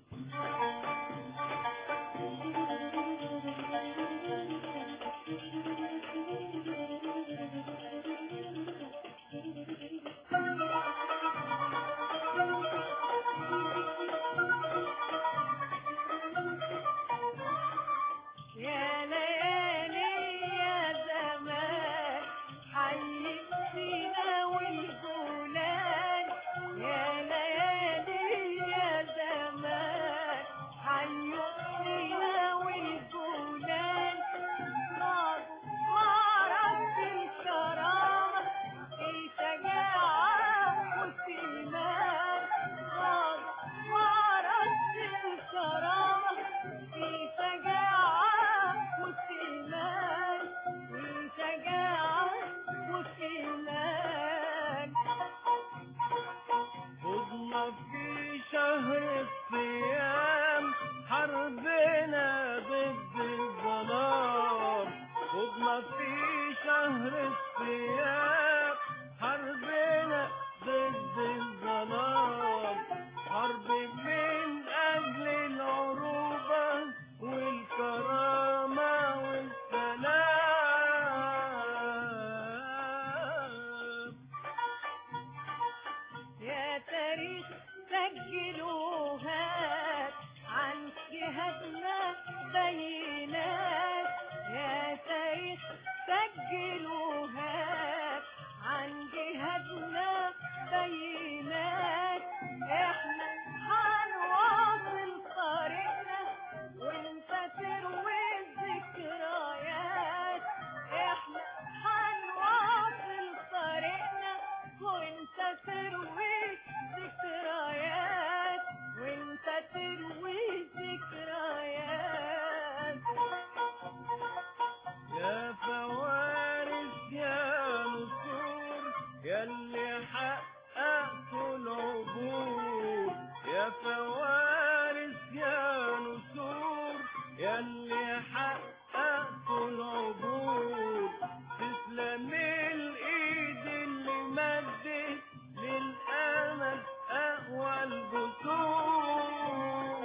ياللي حققت العبور تسلم الايد اللي مدت للامل اقوى الجسور.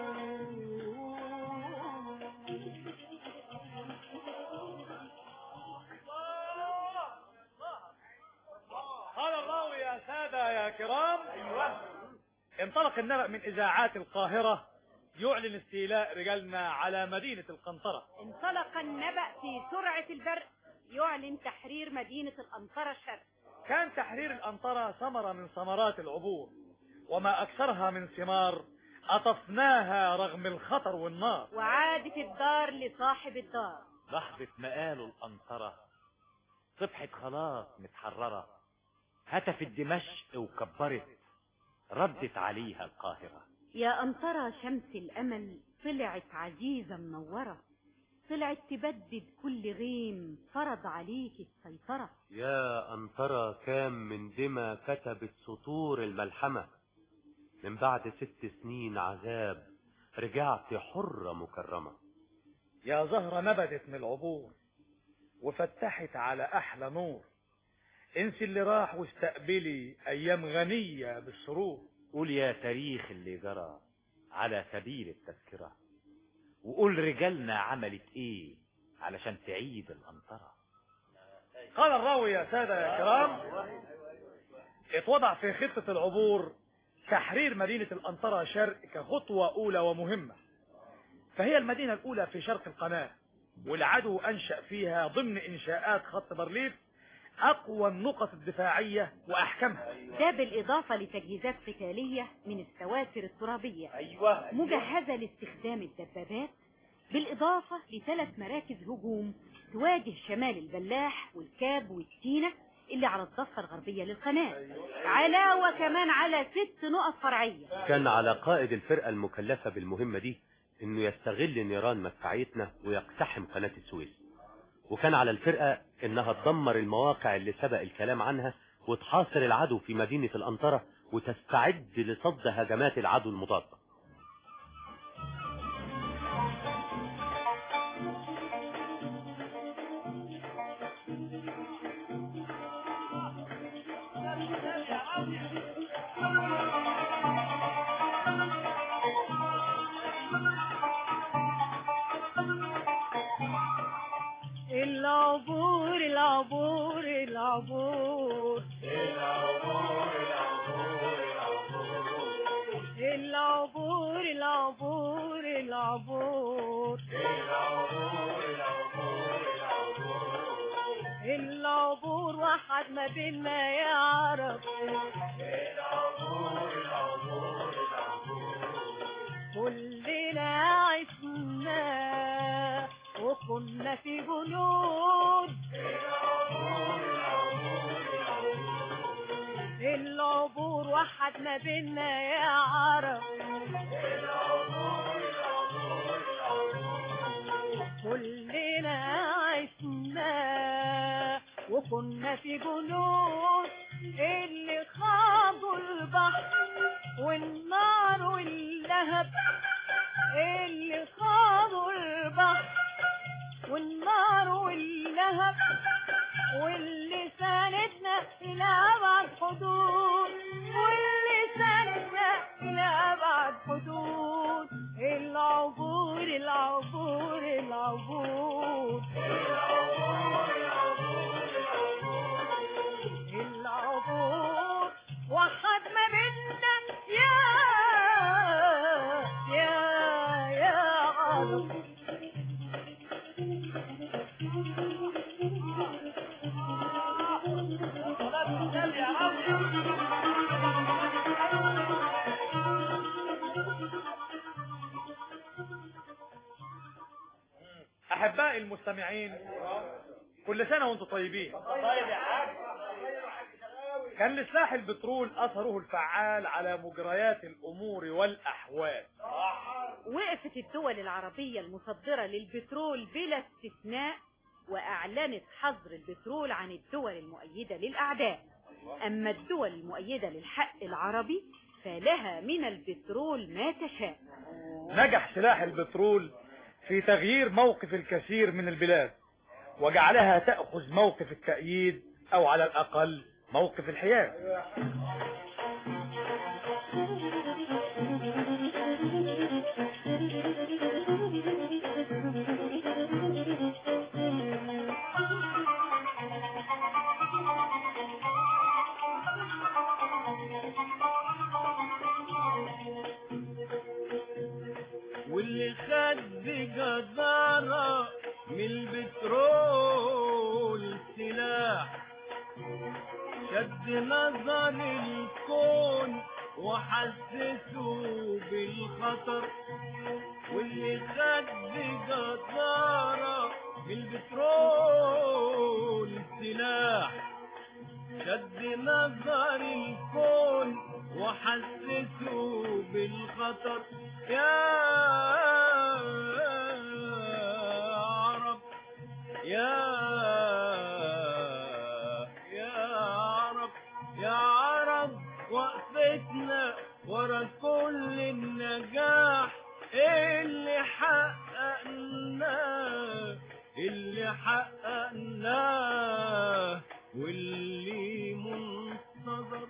قال الراوي يا سادة يا كرام. أيوة. انطلق النبأ من إذاعات القاهرة يعلن استيلاء رجالنا على مدينة القنطرة. انطلق النبأ في سرعة البرق يعلن تحرير مدينة القنطرة الشرق. كان تحرير القنطرة ثمرة من ثمرات العبور، وما أكثرها من ثمار أطفناها رغم الخطر والنار. وعادت الدار لصاحب الدار. لحظة ما قالوا القنطرة صبحت خلاص متحررة، هتفت دمشق وكبرت، ردت عليها القاهرة. يا قنطرة شمس الأمل طلعت عزيزة منورة، طلعت تبدد كل غيم فرض عليك السيطرة. يا قنطرة كام من دمى كتبت سطور الملحمة، من بعد 6 سنين عذاب رجعت حرة مكرمة. يا زهرة نبدت من العبور وفتحت على أحلى نور، انسي اللي راح واستقبلي أيام غنية بالسرور. قول يا تاريخ اللي جرى على سبيل التذكرة، وقول رجالنا عملت ايه علشان تعيد القنطرة. قال الراوي يا سادة يا كرام اتوضع في خطة العبور تحرير مدينة القنطرة شرق كخطوة أولى ومهمة، فهي المدينة الأولى في شرق القناة، والعدو أنشأ فيها ضمن إنشاءات خط بارليف أقوى النقط الدفاعية وأحكمها. ده بالإضافة لتجهيزات قتالية من السواتر الترابية مجهزة لاستخدام الدبابات، بالإضافة ل3 مراكز هجوم تواجه شمال البلاح والكاب والسينة اللي على الضفة الغربية للقناة، علاوة كمان على 6 نقط فرعية. كان على قائد الفرقة المكلفة بالمهمة دي انه يستغل نيران مدفعيتنا ويقتحم قناة السويس، وكان على الفرقة انها تدمر المواقع اللي سبق الكلام عنها وتحاصر العدو في مدينة القنطرة وتستعد لصد هجمات العدو المضادة. العبور العبور العبور العبور العبور العبور العبور وحد ما بينا يا عرب. كلنا عشنا وكنا في جنود. العبور وحد ما بينا يا عرب. كلنا عشنا وكنا في جنود اللي خاضوا البحر والنار واللهب، اللي خاضوا البحر والنار واللهب، واللي ساندنا إلى أبعد حدود، واللي ساندنا إلى أبعد حدود. العبور العبور العبور العبور وحد ما بدنا يا عرب. أحبائي المستمعين، كل سنة وانتم طيبين. كان لسلاح البترول أثره الفعال على مجريات الأمور والأحوال. وقفت الدول العربية المصدرة للبترول بلا استثناء وأعلنت حظر البترول عن الدول المؤيدة للأعداء. أما الدول المؤيدة للحق العربي فلها من البترول ما تشاء. نجح سلاح البترول في تغيير موقف الكثير من البلاد وجعلها تأخذ موقف التأييد أو على الأقل موقف الحياد. واللي خد جزارة من البترول سلاح شد نظر الكون وحسسه بالخطر. واللي خد جزارة من البترول سلاح شد نظر الكون وحسسه بالخطر. يا عرب يا عرب يا عرب وقفتنا ورا كل النجاح اللي حققناه واللي منتظر.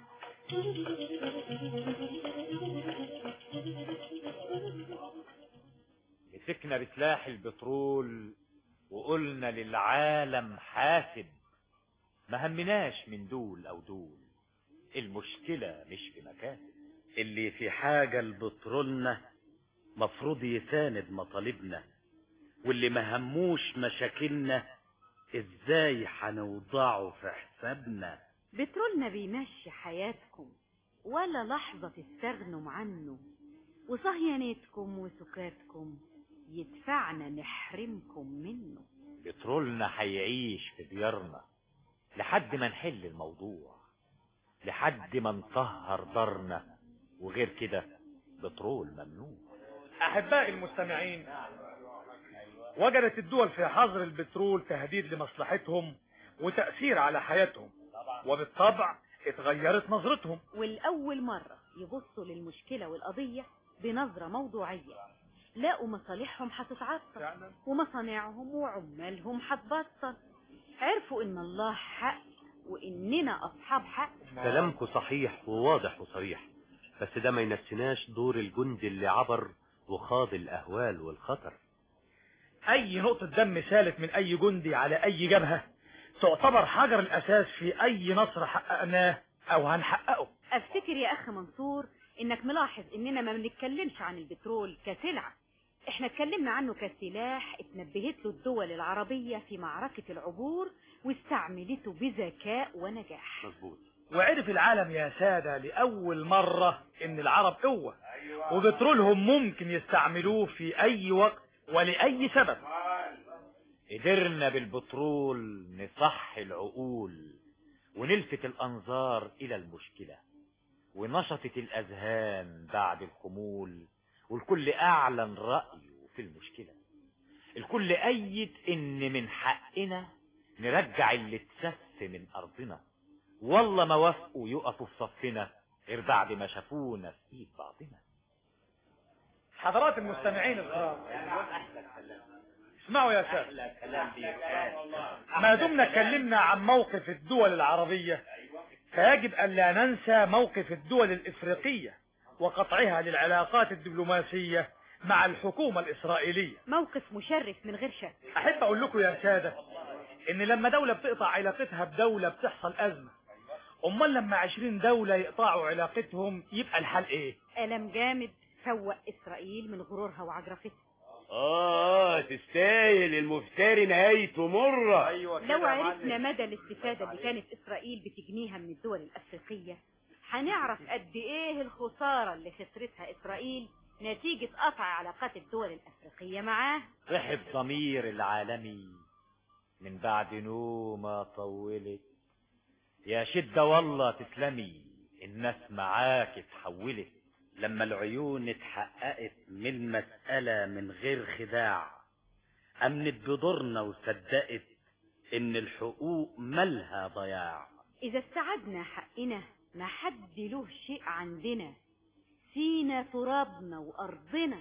مسكنا بسلاح البترول وقلنا للعالم حاسب، ما همناش من دول او دول، المشكلة مش في مكان. اللي في حاجة لبترولنا مفروض يساند مطالبنا، واللي ما هموش مشاكلنا ازاي هنوضعه في حسابنا. بترولنا بيمشي حياتكم ولا لحظة تستغنوا عنه، وصهيانتكم وسكاتكم يدفعنا نحرمكم منه. بترولنا هيعيش في ديارنا لحد ما نحل الموضوع، لحد ما نطهر دارنا، وغير كده بترول ممنوع. أحبائي المستمعين، وجدت الدول في حظر البترول تهديد لمصلحتهم وتأثير على حياتهم، وبالطبع اتغيرت نظرتهم، والأول مرة يبصوا للمشكلة والقضية بنظرة موضوعية. لقوا مصالحهم هتتعطل ومصانعهم وعمالهم هتبطل. عرفوا ان الله حق واننا اصحاب حق. كلامكم صحيح وواضح وصريح، بس ده ما ينسيناش دور الجندي اللي عبر وخاض الاهوال والخطر. اي نقطة دم سالت من اي جندي على اي جبهة تعتبر حجر الاساس في اي نصر حققناه او هنحققه. افتكر يا اخ منصور انك ملاحظ اننا ما بنتكلمش عن البترول كسلعة، احنا اتكلمنا عنه كسلاح اتنبهت له الدول العربية في معركة العبور واستعملته بذكاء ونجاح. مظبوط. وعرف العالم يا سادة لأول مرة ان العرب قوة، وبترولهم ممكن يستعملوه في اي وقت ولأي سبب. قدرنا بالبترول نصح العقول ونلفت الانظار الى المشكلة، ونشطت الاذهان بعد الخمول، والكل اعلن رأيه في المشكلة. الكل ايد ان من حقنا نرجع اللي اتسف من ارضنا، والله ما وافقوا يقفوا في صفنا غير بعد ما شافونا في ايد بعضنا. حضرات المستمعين الكرام، اسمعوا يا سادة، ما دمنا اتكلمنا عن موقف الدول العربية فيجب أن لا ننسى موقف الدول الإفريقية وقطعها للعلاقات الدبلوماسية مع الحكومة الإسرائيلية. موقف مشرف من غير شك. أحب أقول لكم يا سادة إن لما دولة بتقطع علاقتها بدولة بتحصل أزمة، أمال لما 20 دولة يقطعوا علاقتهم يبقى الحل إيه؟ ألم جامد فوق إسرائيل من غرورها وعجرفتها. تستاهل المفتري نهايته مرة. لو عرفنا مدى الاستفادة اللي كانت إسرائيل بتجنيها من الدول الأفريقية هنعرف قد إيه الخسارة اللي خسرتها إسرائيل نتيجة قطع علاقات الدول الأفريقية معاه. رحب ضمير العالمي من بعد نومة طولت، يا شدة والله تسلمي، الناس معاك اتحولت. لما العيون اتحققت من المسألة من غير خداع، أمنت بدورنا وصدقت إن الحقوق مالها ضياع. إذا استعدنا حقنا ما حد له شيء عندنا، سينا ترابنا وأرضنا،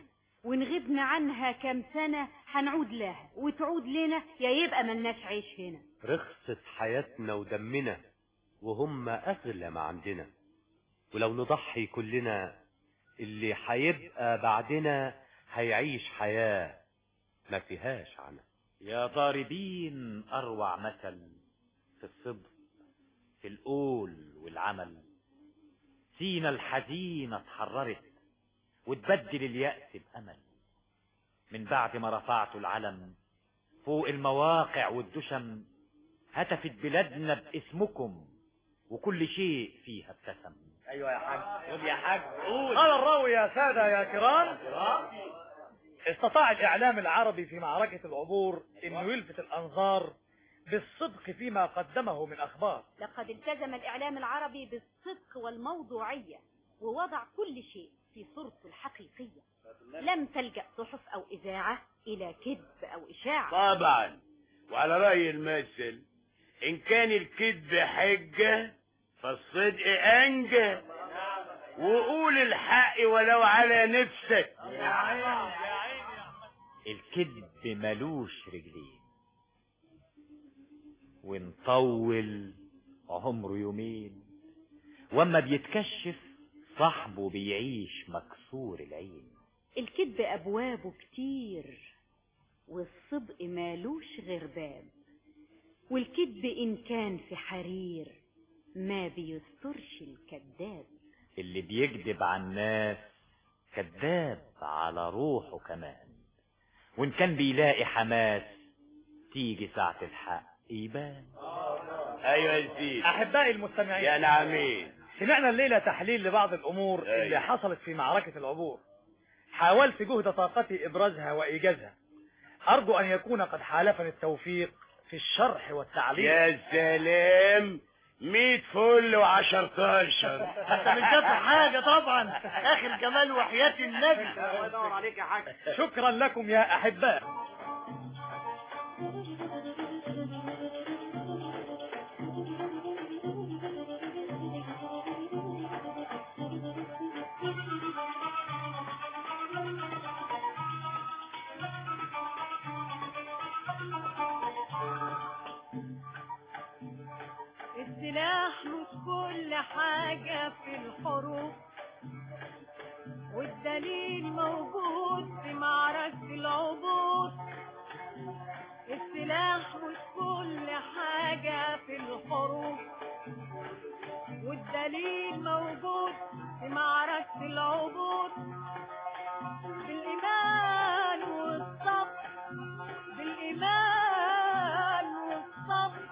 ونغبنا عنها كام سنة هنعود لها وتعود لنا، يا يبقى ملناش عيش هنا. رخصت حياتنا ودمنا وهم أغلى ما عندنا، ولو نضحي كلنا اللي هيبقى بعدنا هيعيش حياة ما فيهاش عنها. يا ضاربين أروع مثل في الصدق في القول والعمل، سينا الحزينة اتحررت وتبدل اليأس بأمل، من بعد ما رفعتوا العلم فوق المواقع والدشم، هتفت بلادنا باسمكم وكل شيء فيها ابتسم. ايوه يا حاج، قول يا حاج قول. قال الراوي يا سادة يا كرام، استطاع الإعلام العربي في معركة العبور انه يلفت الأنظار بالصدق فيما قدمه من أخبار. لقد التزم الإعلام العربي بالصدق والموضوعية ووضع كل شيء في صورته الحقيقية، لم تلجأ صحف أو إذاعة إلى كذب أو إشاعة. طبعا، وعلى رأي المثل إن كان الكذب حجة فالصدق أنجى، وقول الحق ولو على نفسك. الكذب ملوش رجلين ونطول عمره يومين، واما بيتكشف صاحبه بيعيش مكسور العين. الكذب أبوابه كتير والصدق مالوش غير باب، والكذب إن كان في حرير ما بيسترش الكذاب. اللي بيكذب على الناس كذاب على روحه كمان، وإن كان بيلاقي حماس تيجي ساعة الحق يبان. ايوه يا سيدي. أحبائي المستمعين، يا نعمين، سمعنا الليلة تحليل لبعض الأمور اللي حصلت في معركة العبور. حاولت جهد طاقتي إبرازها وإيجازها، أرجو أن يكون قد حالفني التوفيق في الشرح والتعليق. يا سلام، 100 فل و10 طرشة. انت مش جاب حاجة طبعا، آخر جمال وحياة النبي. الله يدور عليك يا حاج. شكرا لكم يا أحباء. السلاح مش كل حاجة في الحروب، والدليل موجود في معركة العبور. السلاح مش كل حاجة في الحروب، والدليل موجود في معركة العبور. بالإيمان والصبر، بالإيمان والصبر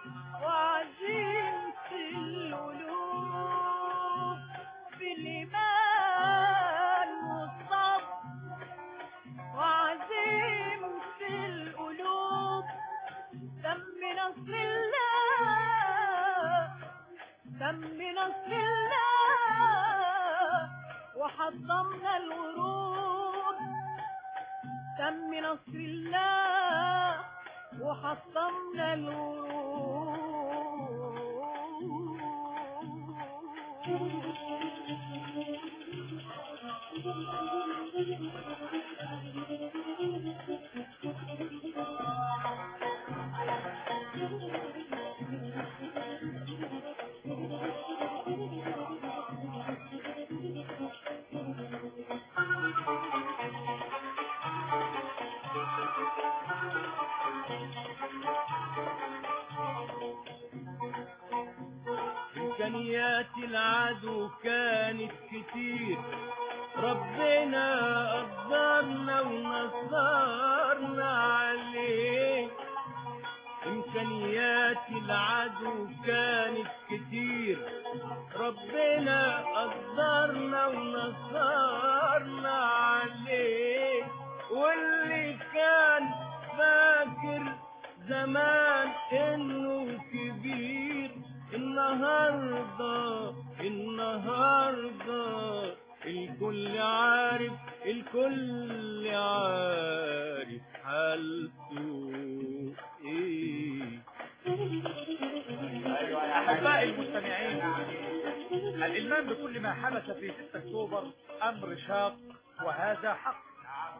وعزيمة القلوب. بالإيمان والصبر وعزيمة القلوب، دم نصر الله، دم نصر الله وحطمنا الورود. دم نصر الله وحطمنا الورود. إمكانيات العدو كانت كتير، ربنا قدرنا ونصرنا عليه. إمكانيات العدو كانت كتير، ربنا قدرنا ونصرنا عليه. واللي كان فاكر زمان إنه كبير، النهاردة الكل عارف، الكل عارف حالته ايه. ايوه يا احبائي المستمعين، الإلمام بكل ما حدث في 6 أكتوبر أمر شاق وهذا حق،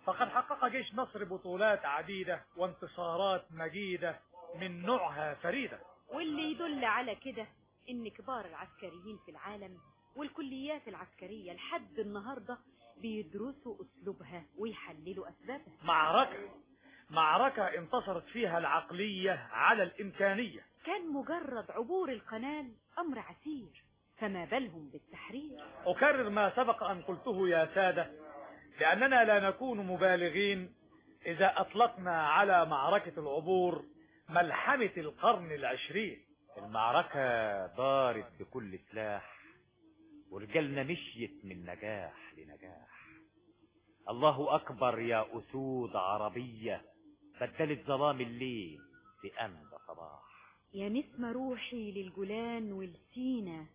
فقد حقق جيش مصر بطولات عديدة وانتصارات مجيدة من نوعها فريدة. واللي يدل على كده ان كبار العسكريين في العالم والكليات العسكرية لحد النهاردة بيدرسوا اسلوبها ويحللوا اسبابها. معركة انتصرت فيها العقلية على الامكانية. كان مجرد عبور القناة امر عسير، فما بالهم بالتحرير. اكرر ما سبق ان قلته يا سادة، لاننا لا نكون مبالغين اذا اطلقنا على معركة العبور ملحمة القرن العشرين. المعركة دارت بكل سلاح، ورجالنا مشيت من نجاح لنجاح. الله أكبر يا أسود عربية، بدلت ظلام الليل بأمن صباح. يا نسمة روحي للجولان والسينا،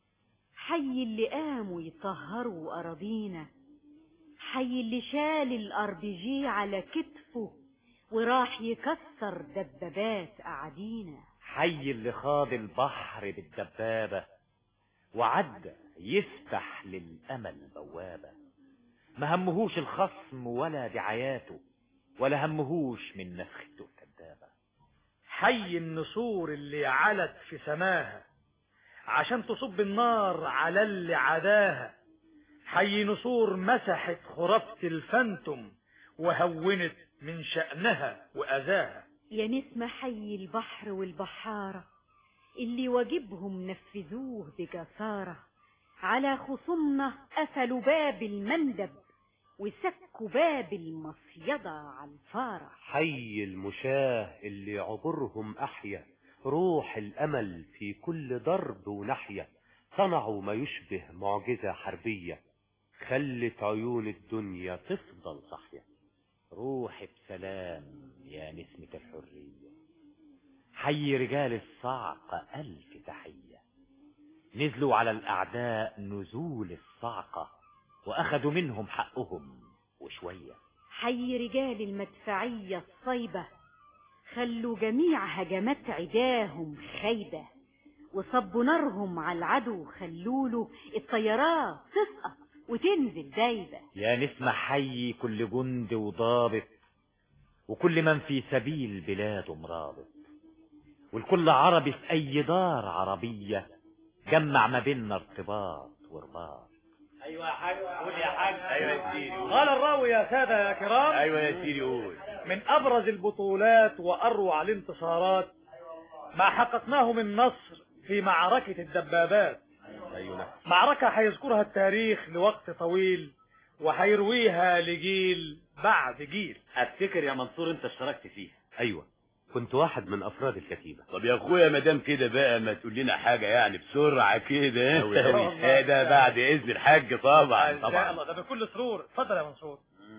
حي اللي قاموا يطهروا أراضينا، حي اللي شال الأربجي على كتفه وراح يكسر دبابات أعادينا، حي اللي خاض البحر بالدبابة وعدى يفتح للأمل بوابة. ما همهوش الخصم ولا دعاياته، ولا همهوش من نفخته الكدابة. حي النسور اللي علت في سماها عشان تصب النار على اللي عداها، حي نسور مسحت خرافة الفانتوم وهونت من شأنها وأذاها. يا نسمة حي البحر والبحارة اللي واجبهم نفذوه بجسارة، على خصومنا قفلوا باب المندب وسكوا باب المصيدة على الفارة. حي المشاه اللي عبرهم أحيا روح الأمل في كل ضرب ونحية، صنعوا ما يشبه معجزة حربية خلت عيون الدنيا تفضل صحية. روحي بسلام يا نسمة الحرية، حي رجال الصعقة ألف تحية، نزلوا على الأعداء نزول الصعقة وأخذوا منهم حقهم وشوية. حي رجال المدفعية الصيبة خلوا جميع هجمات عداهم خيبة، وصبوا نارهم على العدو خلوله الطيارات تسقط وتنزل دايبة. يا نسمة حي كل جند وضابط، وكل من في سبيل بلاده مرابط، والكل عربي في أي دار عربية جمع ما بيننا ارتباط ورباط. ايوه يا حاج، قول يا حاج. ايوه يا سيدي قال الراوي يا سادة يا كرام. ايوه يا سيدي قول. من ابرز البطولات واروع الانتصارات ما حققناه من نصر في معركة الدبابات. ايوه معركة هيذكرها التاريخ لوقت طويل وهيرويها لجيل بعد جيل. افتكر يا منصور انت اشتركت فيها. أيوة، كنت واحد من أفراد الكتيبة. طب يا اخويا ما دام كده بقى ما تقول لنا حاجه يعني بسرعه كده. هذا بعد اذن الحاج طبعا. ان شاء الله، ده بكل سرور. اتفضل يا منصور.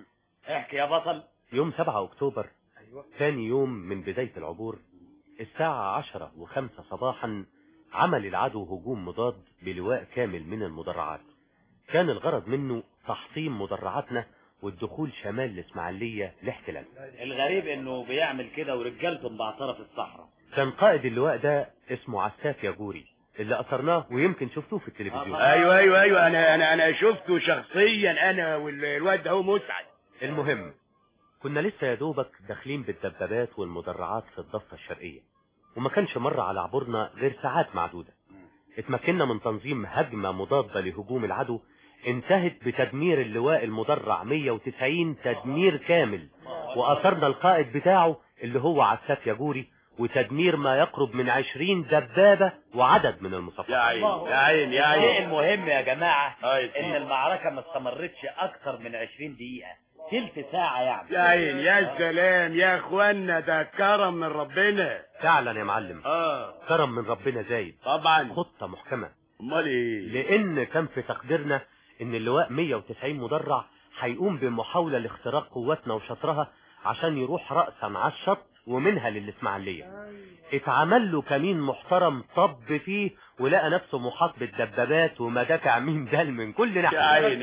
احكي يا بطل. يوم 7 أكتوبر، أيوة. ثاني يوم من بداية العبور، الساعة 10:05 صباحا، عمل العدو هجوم مضاد بلواء كامل من المدرعات. كان الغرض منه تحطيم مدرعاتنا والدخول شمال الإسماعيلية لاحتلال. الغريب انه بيعمل كده ورجالته مبعتره في الصحراء. كان قائد اللواء ده اسمه عساف ياجوري، اللي أثرناه ويمكن شفتوه في التلفزيون. ايوه انا شفته شخصيا، انا والواد ده هو مسعد. المهم كنا لسه يا دوبك داخلين بالدبابات والمدرعات في الضفة الشرقية، وما كانش مر على عبورنا غير ساعات معدودة. اتمكنا من تنظيم هجمة مضادة لهجوم العدو انتهت بتدمير اللواء المدرع 190 تدمير كامل، وأثرنا القائد بتاعه اللي هو عساف ياجوري، وتدمير ما يقرب من 20 دبابة وعدد من المصفات. يا عين. الشيء المهم يا جماعة ان المعركة ما استمرتش اكتر من 20 دقيقة، تلت ساعة يعني. يا عين يا سلام يا اخوانا، ده كرم من ربنا. فعلا يا معلم. كرم من ربنا زايد طبعا، خطة محكمة. امال ايه؟ لان كان في تقديرنا ان اللواء 190 مدرع هيقوم بمحاولة لاختراق قواتنا وشطرها عشان يروح رأسا على الشط ومنها للإسماعيلية. اتعمل له كمين محترم طب فيه ولقى نفسه محاط بالدبابات ومدافع مين دال من كل ناحية.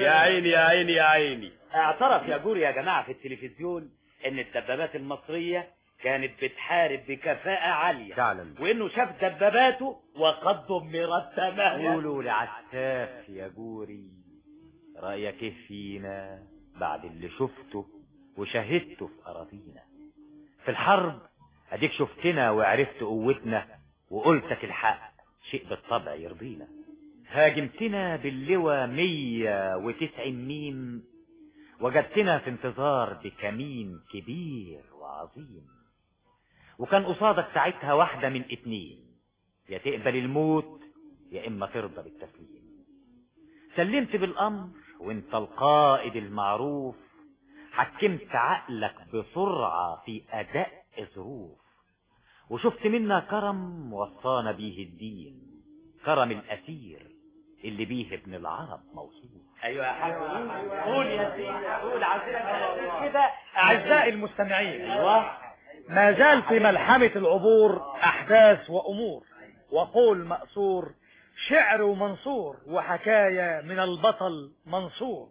يا عيني. اعترف ياجوري يا جماعة في التلفزيون ان الدبابات المصرية كانت بتحارب بكفاءة عالية فعلا، وانه شاف دباباته وقد دمرت تماما. قولوا لعساف ياجوري رأيك ايه فينا بعد اللي شفته وشهدته في أراضينا. في الحرب أديك شفتنا وعرفت قوتنا، وقلتك الحق شيء بالطبع يرضينا. هاجمتنا باللواء 190 ميم، وجدتنا في انتظار بكمين كبير وعظيم. وكان قصادك ساعتها واحدة من اتنين، يا تقبل الموت يا إما ترضى بالتسليم. سلمت بالأمر وانت القائد المعروف، حكمت عقلك بسرعة في أداء ظروف، وشفت منا كرم وصانا بيه الدين، كرم الأسير اللي بيه ابن العرب موصوف. ايوه يا حاج، قول يا سيدي، قول. عايزينك كده. اعزائي المستمعين، ايوه، ما زال في ملحمة العبور احداث وامور، وقول مأثور، شعر ومنصور، وحكاية من البطل منصور.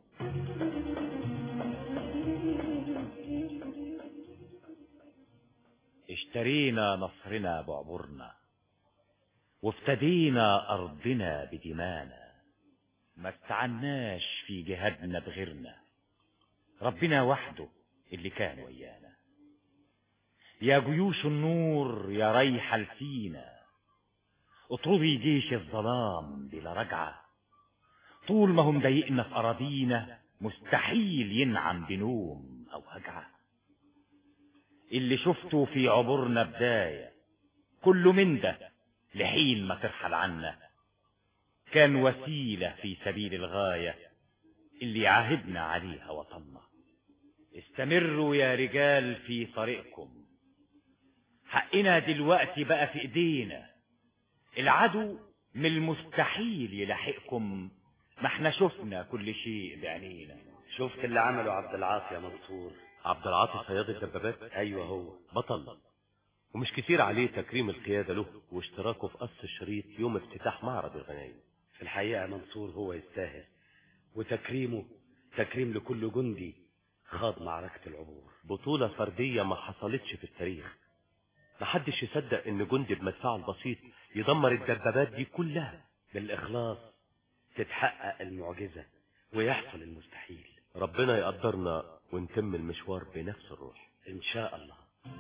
اشترينا نصرنا بعبورنا، وافتدينا أرضنا بدمانا، ما استعناش في جهادنا بغيرنا، ربنا وحده اللي كان ويانا. يا جيوش النور يا ريح الفينا، اطردي جيش الظلام بلا رجعة، طول ما هم ضايقنا في أراضينا مستحيل ينعم بنوم أو هجعة. اللي شفته في عبورنا بداية كله من ده لحين ما ترحل عنا، كان وسيلة في سبيل الغاية اللي عاهدنا عليها وطننا. استمروا يا رجال في طريقكم، حقنا دلوقتي بقى في ايدينا، العدو من المستحيل يلاحقكم، ما احنا شفنا كل شيء بعينينا. شفت اللي عمله عبد العاطي يا منصور؟ عبد العاطي صياد الدبابات؟ ايوه هو بطل، ومش كتير عليه تكريم القيادة له واشتراكه في قص الشريط يوم افتتاح معرض الغنايم. في الحقيقة منصور هو يستاهل، وتكريمه تكريم لكل جندي خاض معركة العبور. بطولة فردية ما حصلتش في التاريخ، محدش يصدق ان جندي بمدفعه البسيط يدمر الدبابات دي كلها. بالإخلاص تتحقق المعجزة ويحصل المستحيل. ربنا يقدرنا ونتم المشوار بنفس الروح ان شاء الله.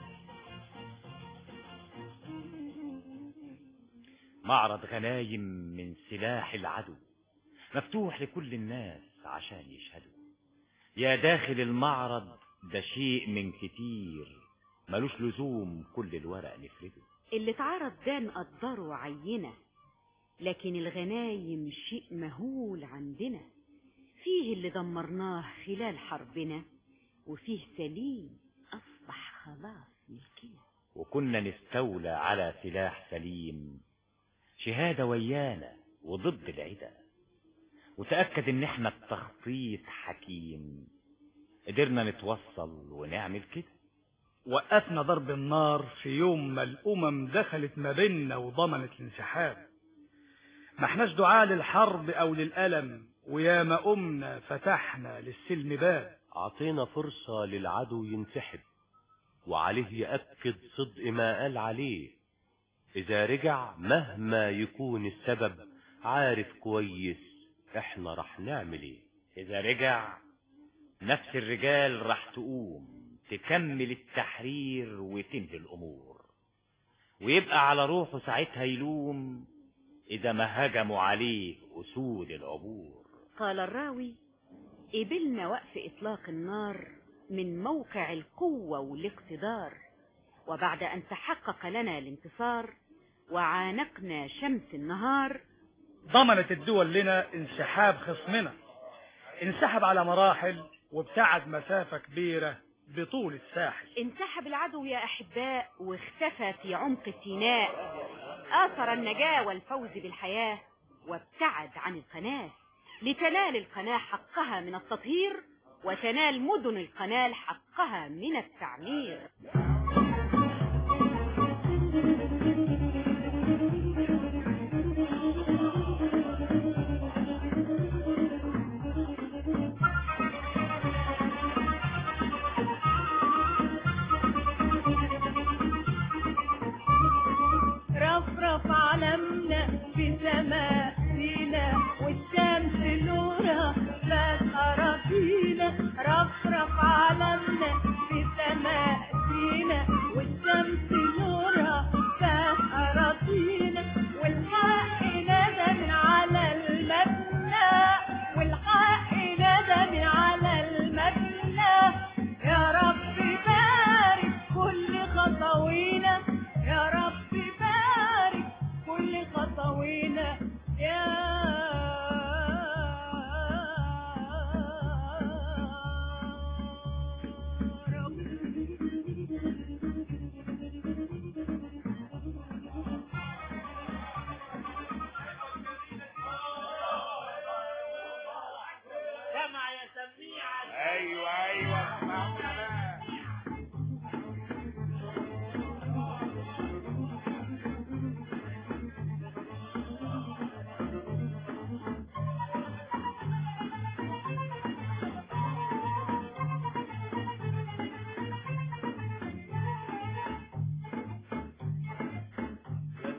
معرض غنايم من سلاح العدو، مفتوح لكل الناس عشان يشهدوا. يا داخل المعرض ده شيء من كتير، ملوش لزوم كل الورق نفرده. اللي اتعرض ده نقدره عينة، لكن الغنايم شيء مهول عندنا، فيه اللي دمرناه خلال حربنا، وفيه سليم أصبح خلاص ملكنا. وكنا نستولى على سلاح سليم، شهادة ويانا وضد العدا، وتأكد ان احنا التخطيط حكيم، قدرنا نتوصل ونعمل كده. وقفنا ضرب النار في يوم ما الأمم دخلت ما بيننا وضمنت الانسحاب. ما احناش دعاء للحرب أو للألم، ويا ما قمنا فتحنا للسلم باب. عطينا فرصة للعدو ينسحب، وعليه يأكد صدق ما قال عليه. إذا رجع مهما يكون السبب، عارف كويس احنا رح نعمل ايه. إذا رجع نفس الرجال رح تقوم تكمل التحرير وتنهي الأمور، ويبقى على روحه ساعتها يلوم إذا ما هجموا عليه أسود العبور. قال الراوي: قبلنا وقف إطلاق النار من موقع القوة والاقتدار، وبعد أن تحقق لنا الانتصار وعانقنا شمس النهار، ضمنت الدول لنا انسحاب خصمنا، انسحب على مراحل وابتعد مسافة كبيرة بطول الساحل. انسحب العدو يا أحباء واختفى في عمق سيناء، آثر النجاة والفوز بالحياة وابتعد عن القناة، لتنال القناة حقها من التطهير، وتنال مدن القناة حقها من التعمير. رفرف علمنا في سماء سينا، والشمس نورها فات أراضينا. رفرف علمنا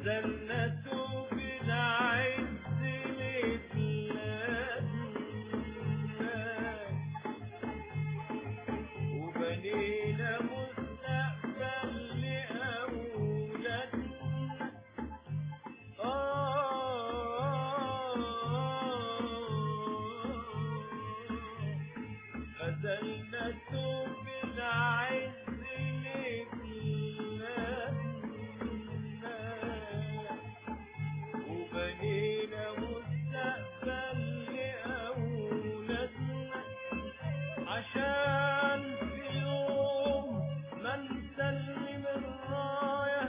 بذلنا ثوب العز لبلادنا وبنينا مستقبل لأولادنا بذلنا ثوب العز وبنينا مستقبل لأولادنا عشان في يوم ما نسلم الراية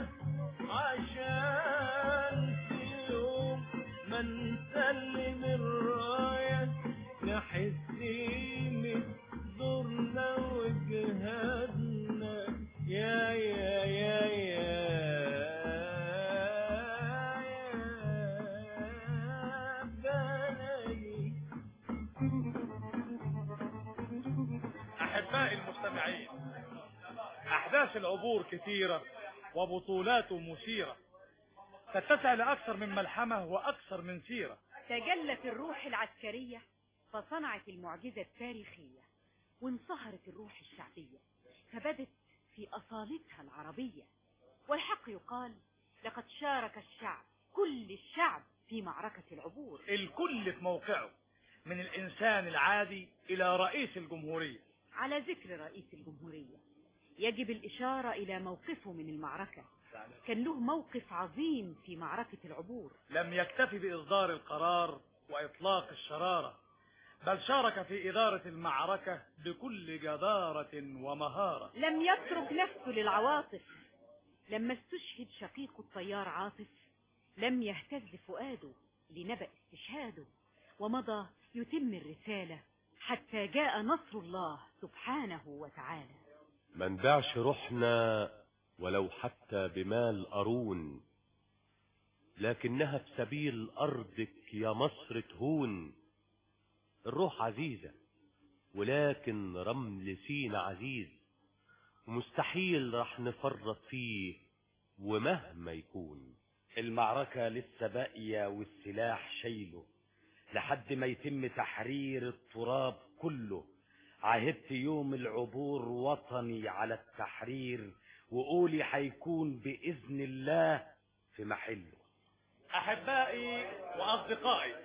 عشان في يوم ما نسلم الراية نحس قيمة دورنا وجهادنا يا يا يا يا أحبائي المستمعين، أحداث العبور كثيرة وبطولاته مثيرة تتسع لأكثر من ملحمة وأكثر من سيرة. تجلت الروح العسكرية فصنعت المعجزة التاريخية وانصهرت الروح الشعبية فبدت في أصالتها العربية. والحق يقال لقد شارك الشعب كل الشعب في معركة العبور، الكل في موقعه من الإنسان العادي إلى رئيس الجمهورية. على ذكر رئيس الجمهورية يجب الإشارة إلى موقفه من المعركة. كان له موقف عظيم في معركة العبور، لم يكتفي بإصدار القرار وإطلاق الشرارة بل شارك في إدارة المعركة بكل جدارة ومهارة. لم يترك نفسه للعواطف. لما استشهد شقيق الطيار عاطف لم يهتز فؤاده لنبأ استشهاده ومضى يتم الرسالة حتى جاء نصر الله سبحانه وتعالى. ما نبيعش روحنا ولو حتى بمال قارون، لكنها في سبيل أرضك يا مصر تهون. الروح عزيزة ولكن رمل سينا عزيز، ومستحيل رح نفرط فيه ومهما يكون. المعركة لسه باقية والسلاح شايله لحد ما يتم تحرير التراب كله. عهدت يوم العبور وطني على التحرير وقولي هيكون بإذن الله في محله. أحبائي وأصدقائي،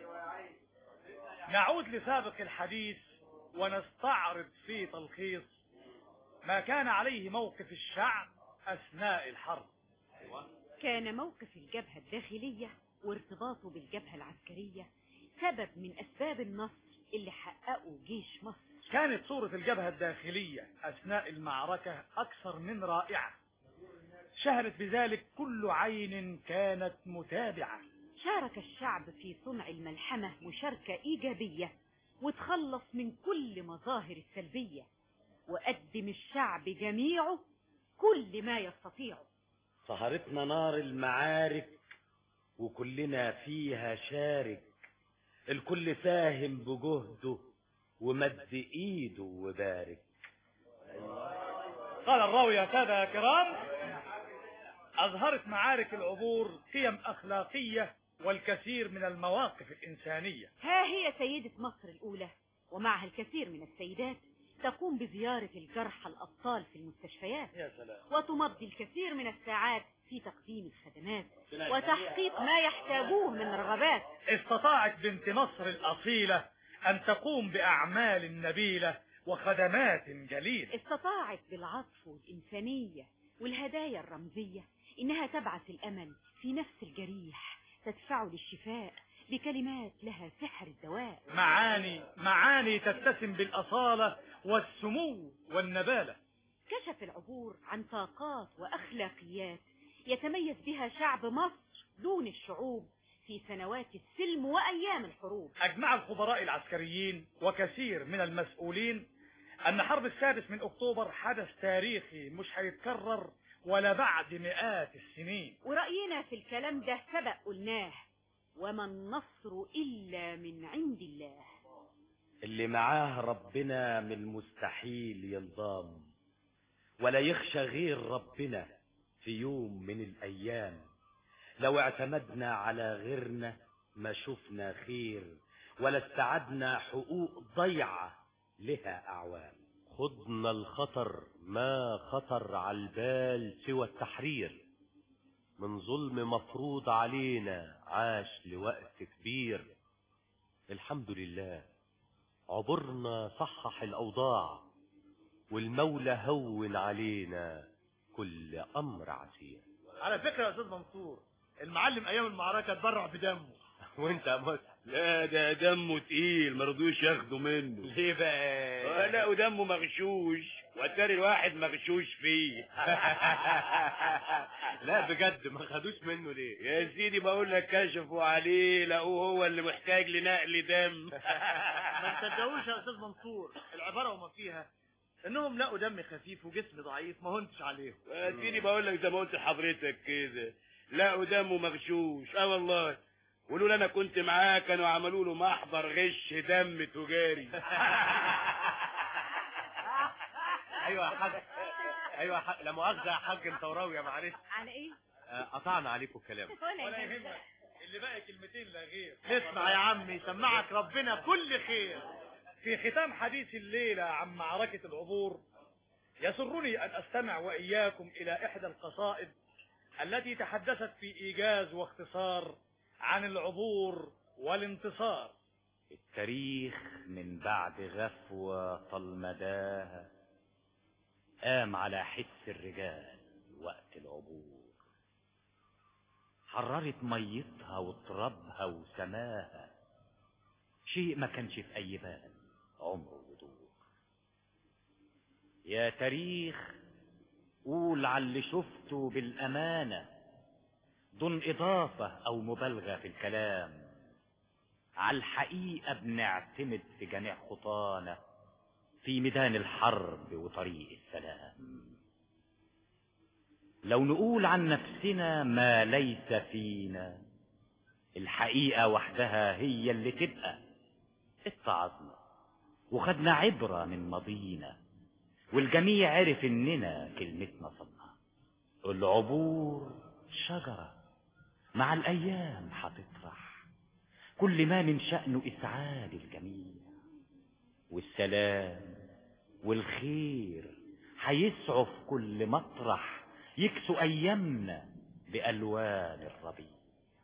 نعود لسابق الحديث ونستعرض في تلخيص ما كان عليه موقف الشعب أثناء الحرب. كان موقف الجبهة الداخلية وارتباطه بالجبهة العسكرية سبب من أسباب النصر اللي حققه جيش مصر. كانت صورة الجبهة الداخلية أثناء المعركة أكثر من رائعة، شهدت بذلك كل عين كانت متابعة. شارك الشعب في صنع الملحمة مشاركة إيجابية وتخلص من كل مظاهر السلبية، وقدم الشعب جميعه كل ما يستطيعه. سهرتنا نار المعارك وكلنا فيها شارك، الكل ساهم بجهده ومد ايده وبارك. قال الراوي يا سادة كرام: أظهرت معارك العبور قيم أخلاقية والكثير من المواقف الإنسانية. ها هي سيدة مصر الأولى ومعها الكثير من السيدات تقوم بزيارة الجرحى الأبطال في المستشفيات، يا سلام. وتمضي الكثير من الساعات في تقديم الخدمات وتحقيق ما يحتاجوه من رغبات. استطاعت بنت مصر الأصيلة أن تقوم بأعمال نبيلة وخدمات جليلة. استطاعت بالعطف والإنسانية والهدايا الرمزية إنها تبعث الأمل في نفس الجريح، تدفعه للشفاء بكلمات لها سحر الدواء. معاني تتسم بالأصالة والسمو والنبالة. كشف العبور عن طاقات وأخلاقيات يتميز بها شعب مصر دون الشعوب في سنوات السلم وأيام الحروب. أجمع الخبراء العسكريين وكثير من المسؤولين أن حرب 6 أكتوبر حدث تاريخي مش هيتكرر ولا بعد مئات السنين. ورأينا في الكلام ده سبق قلناه: وما النصر إلا من عند الله. اللي معاه ربنا من المستحيل ينضام، ولا يخشى غير ربنا في يوم من الأيام. لو اعتمدنا على غيرنا ما شفنا خير ولا استعدنا حقوق ضيعة لها أعوام. خضنا الخطر ما خطر على البال سوى التحرير من ظلم مفروض علينا عاش لوقت كبير. الحمد لله عبرنا صحح الأوضاع والمولى هون علينا كل أمر عسير. على فكرة يا أستاذ منصور، المعلم أيام المعركة اتبرع بدمه. وانت يا مصر؟ لا ده دمه تقيل مرضوش ياخدوا منه. ليه بقى؟ لا ودمه مغشوش واتاري الواحد مغشوش فيه. لا بجد ما خدوش منه ليه؟ يا سيدي بقول لك كشفوا عليه لقوه هو اللي محتاج لنقل دم. ما تصدقوش يا أستاذ منصور، العبارة وما فيها انهم لقوا دم خفيف وجسم ضعيف ما هنتش عليهم. يا سيدي بقول لك زي ما قلت لحضرتك كده، لقوا دمه مغشوش. والله ولولا انا كنت معاه كانوا عملوا له محضر غش دم تجاري. ايوه يا حاج، ايوه يا حاج، لا مؤاخذه يا حاج انت وراوي معلش. على ايه؟ قطعنا عليكم الكلام. ولا يهمك، اللي باقي كلمتين لا غير. اسمع يا عمي سمعك ربنا كل خير. في ختام حديث الليلة عن معركة العبور يسرني أن أستمع وإياكم إلى إحدى القصائد التي تحدثت في إيجاز واختصار عن العبور والانتصار. التاريخ من بعد غفوة طال مداها قام على حس الرجال وقت العبور، حررت ميتها وترابها وسماها، شيء ما كانش في أي بال عمره ودور. يا تاريخ قول على اللي شفته بالأمانة دون إضافة أو مبالغة في الكلام، على الحقيقة بنعتمد في جميع خطانا في ميدان الحرب وطريق السلام. لو نقول عن نفسنا ما ليس فينا الحقيقة وحدها هي اللي تبقى. اتعظنا وخدنا عبرة من ماضينا والجميع عرف اننا كلمتنا صدقة. العبور شجرة مع الايام هتطرح كل ما من شأنه اسعاد الجميع، والسلام والخير هيسعوا في كل مطرح يكسوا ايامنا بالوان الربيع.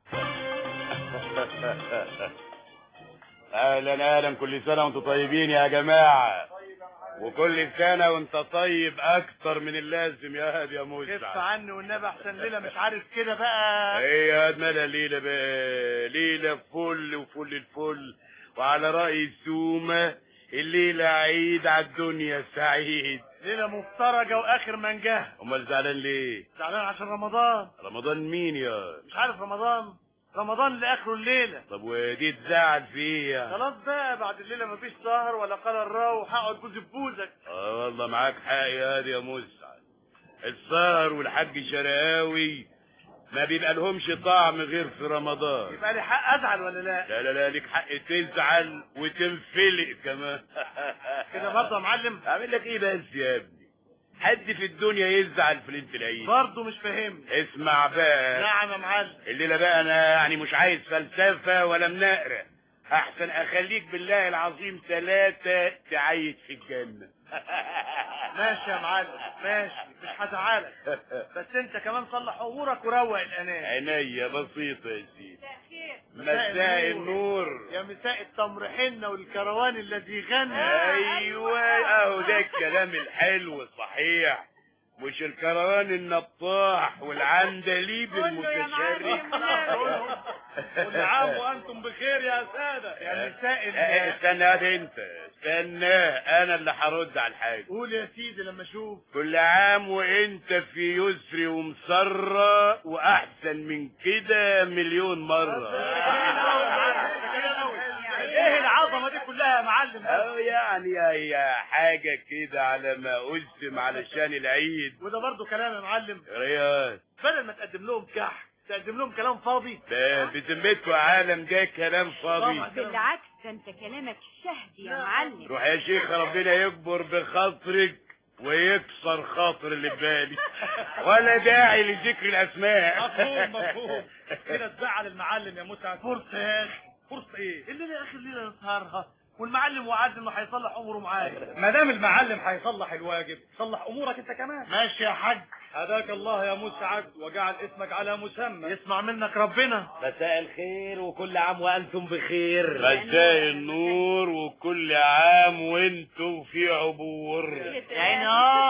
اهلا اهلا، كل سنة وانتم طيبين يا جماعة، وكل سنة وانت طيب اكتر من اللازم يا هادي يا موسى. كف عني والنبي احسن ليلة مش عارف كده بقى. ايه يا مالها ليلة بقى؟ ليلة فل وفل الفل، وعلى رأي السومة الليلة عيد على الدنيا سعيد. ليلة مفترجة واخر منجاه. امال زعلان ليه؟ زعلان عشان رمضان. رمضان مين يا؟ مش عارف رمضان؟ رمضان اللي اخره الليلة. طب ودي تزعل فيها؟ خلاص بقى بعد الليلة مفيش سهر ولا قال الراوح، هقعد بوز ببوزك. والله معاك حق يا هادي يا موسى، السهر والحاج شرقاوي ما بيبقى لهمش طعم غير في رمضان. يبقى لي حق ازعل ولا لا؟ لا لا لا، ليك حق تزعل وتنفلق كمان. كده برضه يا معلم؟ اعمل لك ايه بس يا ابني؟ حد في الدنيا يزعل في ليله العيد؟ برضه مش فاهمني. اسمع بقى. نعم يا معلم. الليله بقى انا يعني مش عايز فلسفه ولا مناقره، احسن اخليك بالله العظيم 3 تعيش في الجنه. ماشي يا معلم ماشي، مش هزعلك، بس انت كمان صلح امورك وروق الانام. عينيا بسيطه يا سيدي. مساء النور يا مساء التمر حنه والكروان الذي غنى. ايوه اهو ده الكلام الحلو صحيح، مش الكروان النطاح والعندليب المتشرد. كل عام وانتم بخير يا ساده. يا مساء استنى يا انت، استنى انا اللي هرد على الحاجه. قول يا سيدي لما اشوف. كل عام وانت في يسر ومسرة، واحسن من كده مليون مره. ايه العظمه دي كلها يا معلم؟ يعني هي حاجه كده على ما قسم علشان العيد. وده برضه كلام يا معلم. رياض بدل ما تقدم لهم كحك تقدم لهم كلام فاضي. بذمتكم عالم ده كلام فاضي؟ بالعكس ده انت كلامك شهد يا معلم. روح يا شيخ ربنا يكبر بخاطرك ويكسر خاطر اللي في بالي، ولا داعي لذكر الاسماء. مفهوم كده تزعل المعلم يا مسعد. فرصه يا اخي، فرصه ايه؟ الليله اخر ليله نسهرها، والمعلم وعد انه هيصلح اموره معايا. ما دام المعلم هيصلح الواجب صلح امورك انت كمان. ماشي يا حاج. هداك الله يا مسعد وجعل اسمك على مسمى. يسمع منك ربنا. مساء الخير وكل عام وانتم بخير. مساء النور وكل عام وانتم في عبور. يعني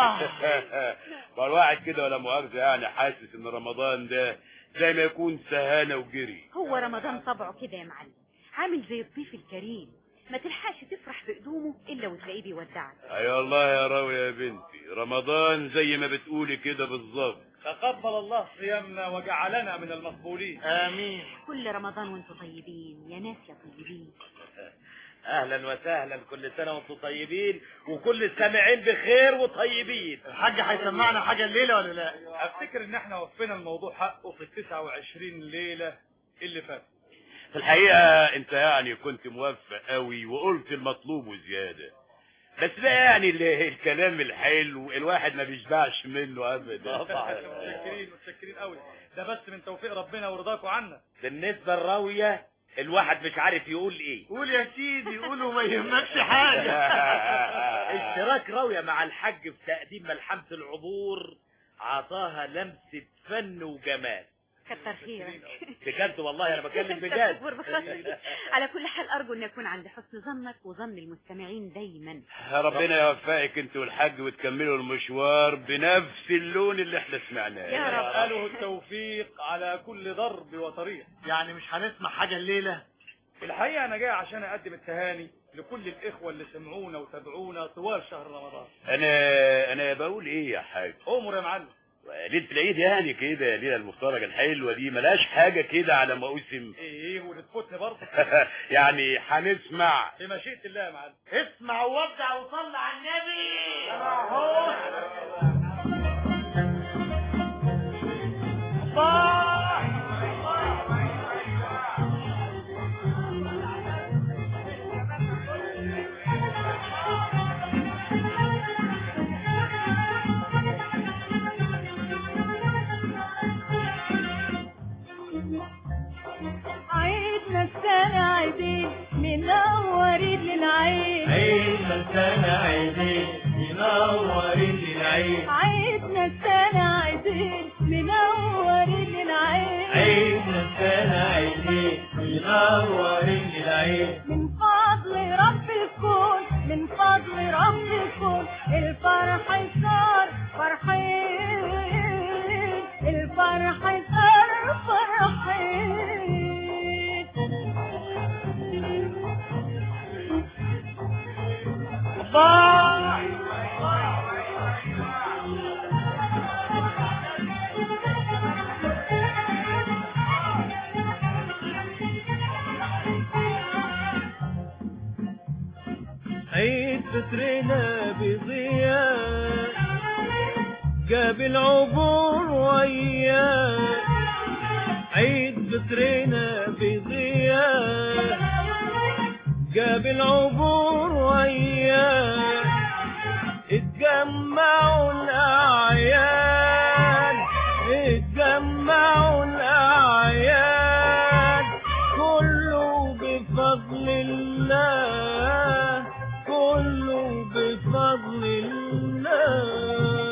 ما الواحد كده ولا مؤاخذة يعني حاسس ان رمضان ده زي ما يكون سهانة وجري. هو رمضان طبعه كده يا معلم، عامل زي الضيف الكريم، ما تلحقش تفرح بقدومه الا وتلاقيه بيودعك. اي والله يا راوية يا بنتي، رمضان زي ما بتقولي كده بالظبط. تقبل الله صيامنا وجعلنا من المقبولين. امين. كل رمضان وانتم طيبين يا ناس يا طيبين. اهلا وسهلا، كل سنه وانتم طيبين وكل السامعين بخير وطيبين. الحاج هيسمعنا حاجه الليله ولا لا؟ افتكر ان احنا وفينا الموضوع حقه في ال29 ليله اللي فاتت. في الحقيقة انت يعني كنت موفق قوي وقلت المطلوب وزيادة، بس ده يعني الكلام الحلو الواحد ما بيشبعش منه ابدا. متشكرين قوي، ده بس من توفيق ربنا ورضاكوا عنا. بالنسبه للراويه الواحد مش عارف يقول ايه. قول يا سيدي، قوله ما يهمكش حاجه. اشتراك راويه مع الحاج في تقديم ملحمه العبور عطاها لمسه فن وجمال. كتر خيرك. بجد والله انا بكلم بجد. على كل حال ارجو ان يكون عند حسن ظنك وظن المستمعين دايما. ربنا يوفقك انت والحاج وتكملوا المشوار بنفس اللون اللي احنا سمعناه يا رب. اساله التوفيق على كل ضرب وطريق. يعني مش هنسمع حاجه الليله؟ الحقيقه انا جاي عشان اقدم التهاني لكل الاخوه اللي سمعونا وتابعونا طوال شهر رمضان. انا بقول ايه يا حاج؟ امر يا معلم. ليله العيد يعني كده، ليله المفترجه الحلوه دي ملاش حاجه كده على موسم. ايه وتفوتني برضه. يعني هنسمع بمشيئه الله يا معلم. اسمع وودع وصلي على النبي. عيدنا السنة عيدين منورين للعين. عيدنا السنة عيدين منورين للعين. عيدنا السنة عيدين منورين للعين. عيدنا السنة عيدين منورين للعين. من فضل رب الكون، من فضل رب الكون الفرح صار فرحين، الفرح صار فرحين. عيد فطرنا بضياء جاب العبور وياه. عيد فطرنا بضياء جاب العبور وياه. اتجمعوا الأعياد، اتجمعوا الأعياد، كله بفضل الله، كله بفضل الله.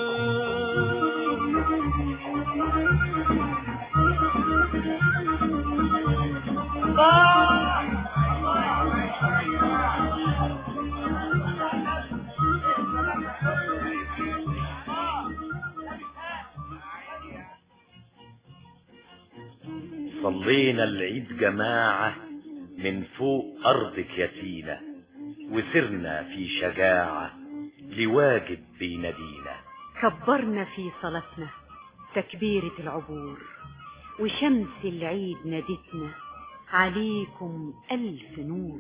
صلينا العيد جماعة من فوق أرضك يا سينا، وسرنا في شجاعة لواجب بينادينا. كبرنا في صلاتنا تكبيرة العبور، وشمس العيد نادتنا عليكم ألف نور.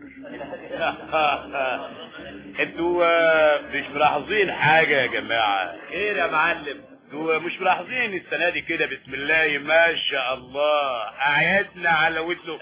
انتوا مش ملاحظين حاجة يا جماعة؟ خير يا معلم. انتوا مش ملاحظين السنه دي كده بسم الله ما شاء الله اعيادنا على ودنه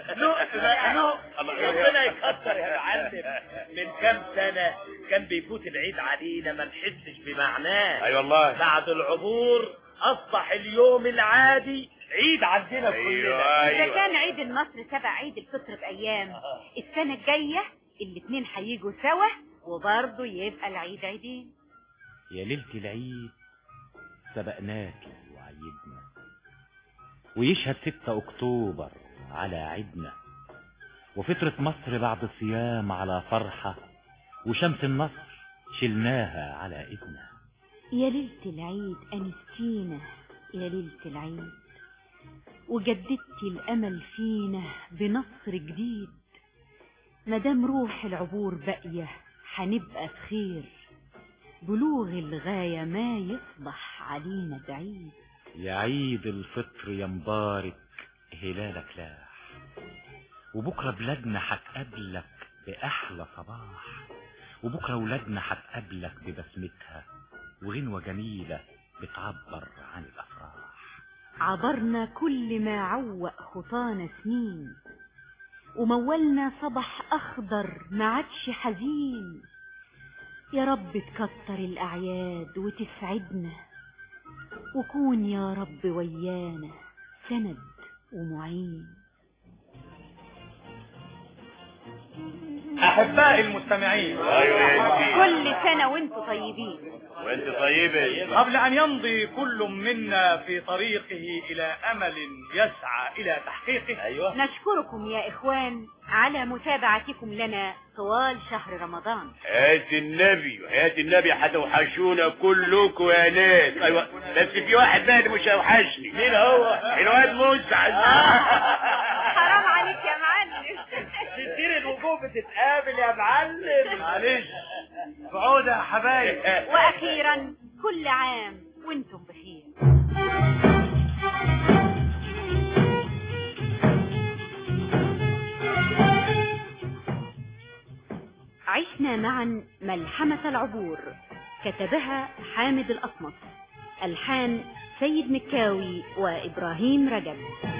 ربنا يكتر يا معلم. من كام سنه كان بيفوت العيد علينا ما نحسش بمعناه. اي والله. بعد العبور اصبح اليوم العادي عيد عندنا كلنا. اذا كان عيد النصر تبع عيد الفطر بايام، السنه الجايه الاثنين هيجوا سوا وبرضه يبقى العيد عيدين. يا ليلة العيد سبقناكي وعيدنا، ويشهد 6 أكتوبر على عيدنا، وفطرة مصر بعد صيام على فرحة، وشمس النصر شلناها على ايدنا. يا ليلة العيد أنستينا يا ليلة العيد، وجددتي الأمل فينا بنصر جديد. مدام روح العبور باقية هنبقى في خير، بلوغ الغاية ما يصبح علينا بعيد. يا عيد الفطر يا مبارك هلالك لاح، وبكرة بلادنا هتقابلك بأحلى صباح، وبكرة ولادنا هتقابلك ببسمتها وغنوة جميلة بتعبر عن الأفراح. عبرنا كل ما عوق خطانا سنين، ومولنا صبح أخضر ما عادش حزين. يا رب تكتر الأعياد وتسعدنا، وكون يا رب ويانا سند ومعين. أحبائي المستمعين، كل سنة وانتم طيبين. وانت طيبة. قبل أن يمضي كل منا في طريقه إلى أمل يسعى إلى تحقيقه، نشكركم يا إخوان على متابعتكم لنا طوال شهر رمضان. حياة النبي وحياة النبي هتوحشونا كلكم يا ناس. ايوه بس في واحد بقى اللي مش هيوحشني. مين هو؟ الواد مسعد. حرام عليك يا معلم. كتير الوجوه بتتقابل يا معلم. معلش بعودة يا حبايب. وأخيرا كل عام وانتم بخير. عشنا معا ملحمة العبور، كتبها حامد الأصمت، ألحان سيد مكاوي وإبراهيم رجب.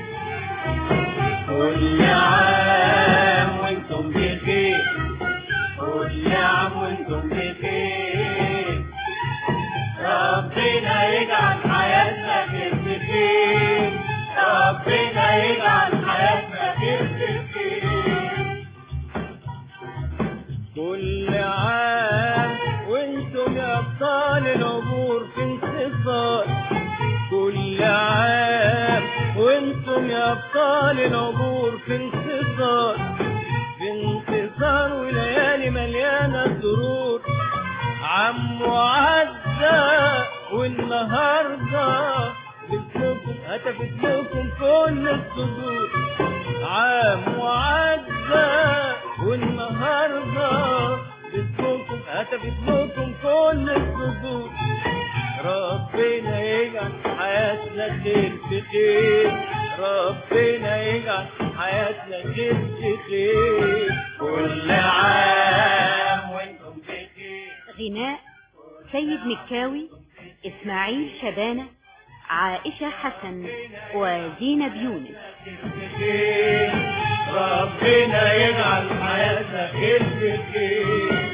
كل عام وانتم بخير، كل عام وانتم بخير، ربنا يجعل حياتنا خير بخير، ربنا يجعل حياتنا خير بخير. كل عام وانتم يا ابطال العبور في انتصار، كل عام وانتم يا ابطال العبور في انتصار، في انتصار وليالي مليانه سرور. عم وعدى والنهارده باسمكم هتفت لكم كل الصدور. عام وعدى والنهارده باسمكم هتفت لكم كل الصدور. ربنا يجعل حياتنا خير في خير، ربنا يجعل حياتنا خير في خير. كل عام وانتم بخير. غناء سيد مكاوي، إسماعيل شبانة، عائشة حسن وزينب يونس. ربنا يجعل حياتنا خير في خير.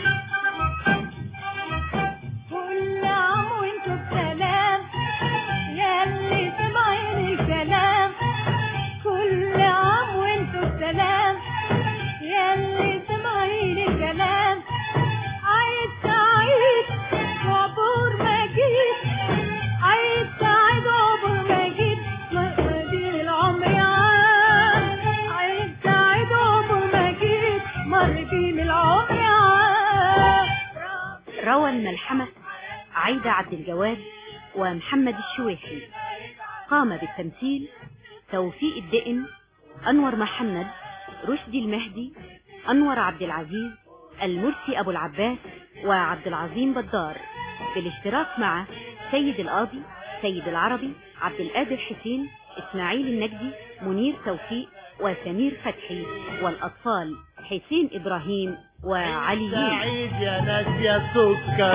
كل عام وانتم بسلام ياللي سمعين الكلام، كل عام وانتم بسلام ياللي سمعين الكلام. عيد سعيد وعبور مجيد، عيد سعيد وعبور مجيد، مدير العمر عام. عيد سعيد وعبور مجيد، مدير العمر عام. روى الملحمة عايدة عبد الجواد ومحمد الشويحي. قام بالتمثيل توفيق الدقن، أنور محمد، رشدي المهدي، أنور عبد العزيز، المرسي أبو العباس، وعبد العظيم بدار، بالاشتراك مع سيد القاضي، سيد العربي، عبد القادر حسين، إسماعيل النجدي، منير توفيق، وسمير فتحي، والأطفال حسين إبراهيم وعلي. سعيد يا ناس يا سكر،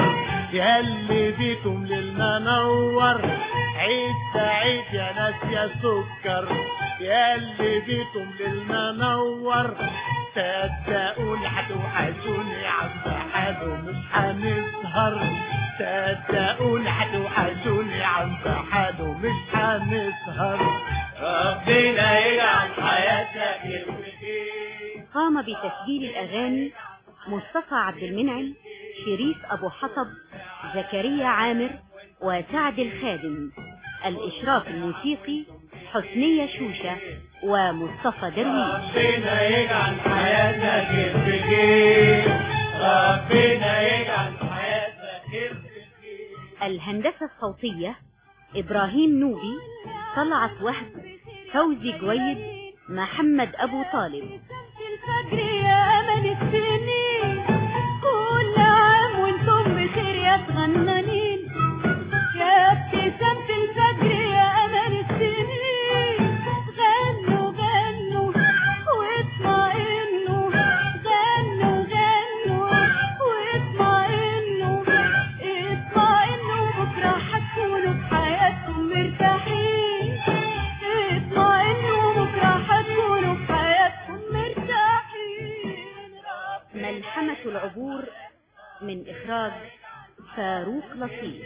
ياللي بيكم للمنور عيد سعيد يا ناس يا سكر ياللي بيكم للمنور صدقوني هتوحشوني عم بحاله مش هنسهر صدقوني هتوحشوني عم بحاله مش هنسهر ربنا يجعل حياتك يرمكين. قام بتسجيل الأغاني مصطفى عبد المنعم، شريف أبو حطب، زكريا عامر، وسعد الخادم. الإشراف الموسيقي حسنية شوشة ومصطفى درويش. ربنا يجعل حياتك يرمكين ربنا يجعل حياتك يرمكين. الهندسة الصوتية إبراهيم نوبي، طلعت وهب، فوزي جويد، محمد أبو طالب. الفجر يا أمل السنين كل عام وانتم بخير يا صغننين يا ابتسامة الفجر يا أمل السنين غنوا غنوا واطمئنوا غنوا غنوا واطمئنوا اطمئنوا بكرة هتكونوا في حياتكم مرتاحين اطمئنوا بكرة هتكونوا في حياتكم مرتاحين. ملحمة العبور من إخراج فاروق لطيف.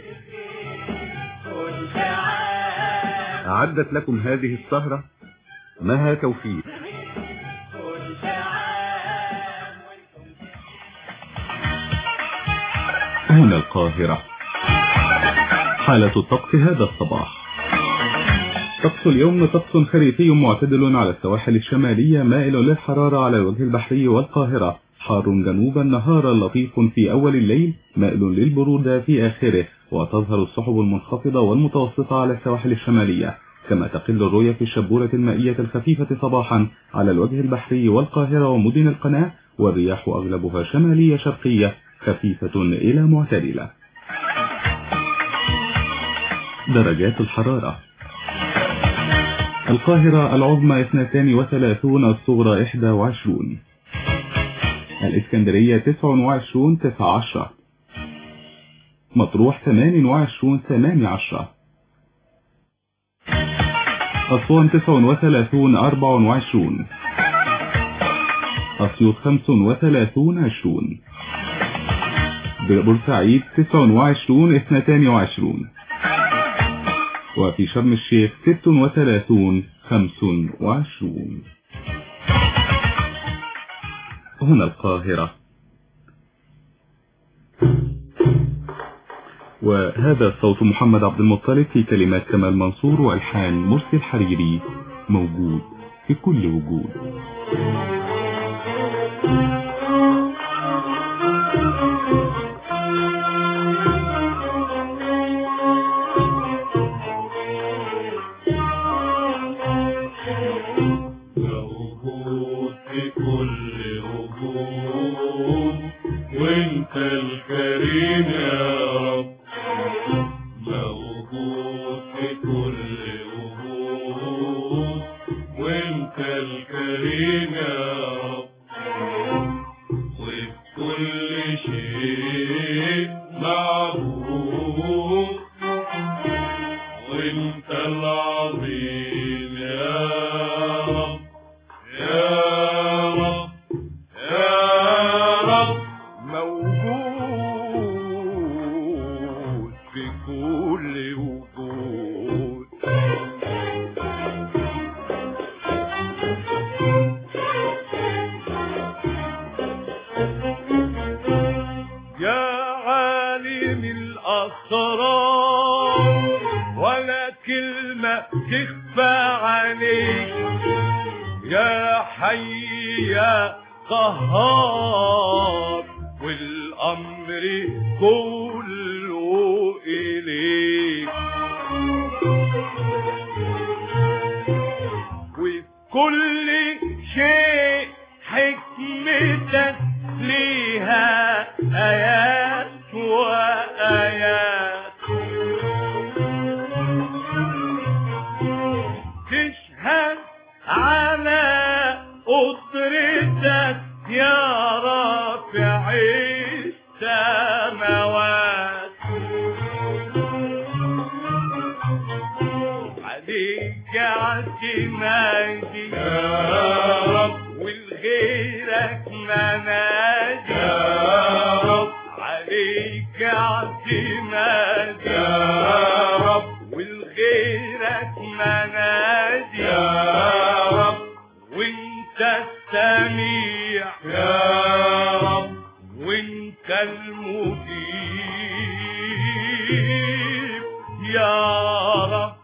أعدت لكم هذه السهرة مها توفيق. هنا القاهرة. حالة الطقس هذا الصباح: طقس اليوم طقس خريفي معتدل على السواحل الشمالية، مائل للحرارة على الوجه البحري والقاهرة، حار جنوبا نهارا لطيف في أول الليل، مائل للبرودة في آخره، وتظهر السحب المنخفضة والمتوسطة على السواحل الشمالية، كما تقل الرؤية في الشبورة المائية الخفيفة صباحا على الوجه البحري والقاهرة ومدن القناة، والرياح أغلبها شمالية شرقية خفيفة إلى معتدلة. درجات الحرارة: القاهرة العظمى 32، الصغرى 21، الإسكندرية 29 19، مطروح 28 18، أسوان 39 24، أسيوط 35 20، بورسعيد 29 22، وفي شرم الشيخ 36 25. هنا القاهرة. وهذا صوت محمد عبد المطلب في كلمات كمال منصور والحان مرسي الحريري، موجود في كل وجود. وانت الكريم يا رب، موجود في كل وجود، وانت الكريم يا رب، وفي كل شيء معبود، وانت العظيم يا رب يا رب يا رب، موجود في كل وجود. يا عالم الأسرار ولا كلمة تخفى عليك، يا حي يا قهار والأمر كله إليك، وفي كل شيء حكمتك ليها آيات وآيات، تشهد على قدرتك يا رافع السماوات، عليك اعتمادي يا رب والغيرك منادي يا رب عليك اعتمادي يا رب والغيرك منادي يا رب وانت السميع يا رب وانت المجيب يا رب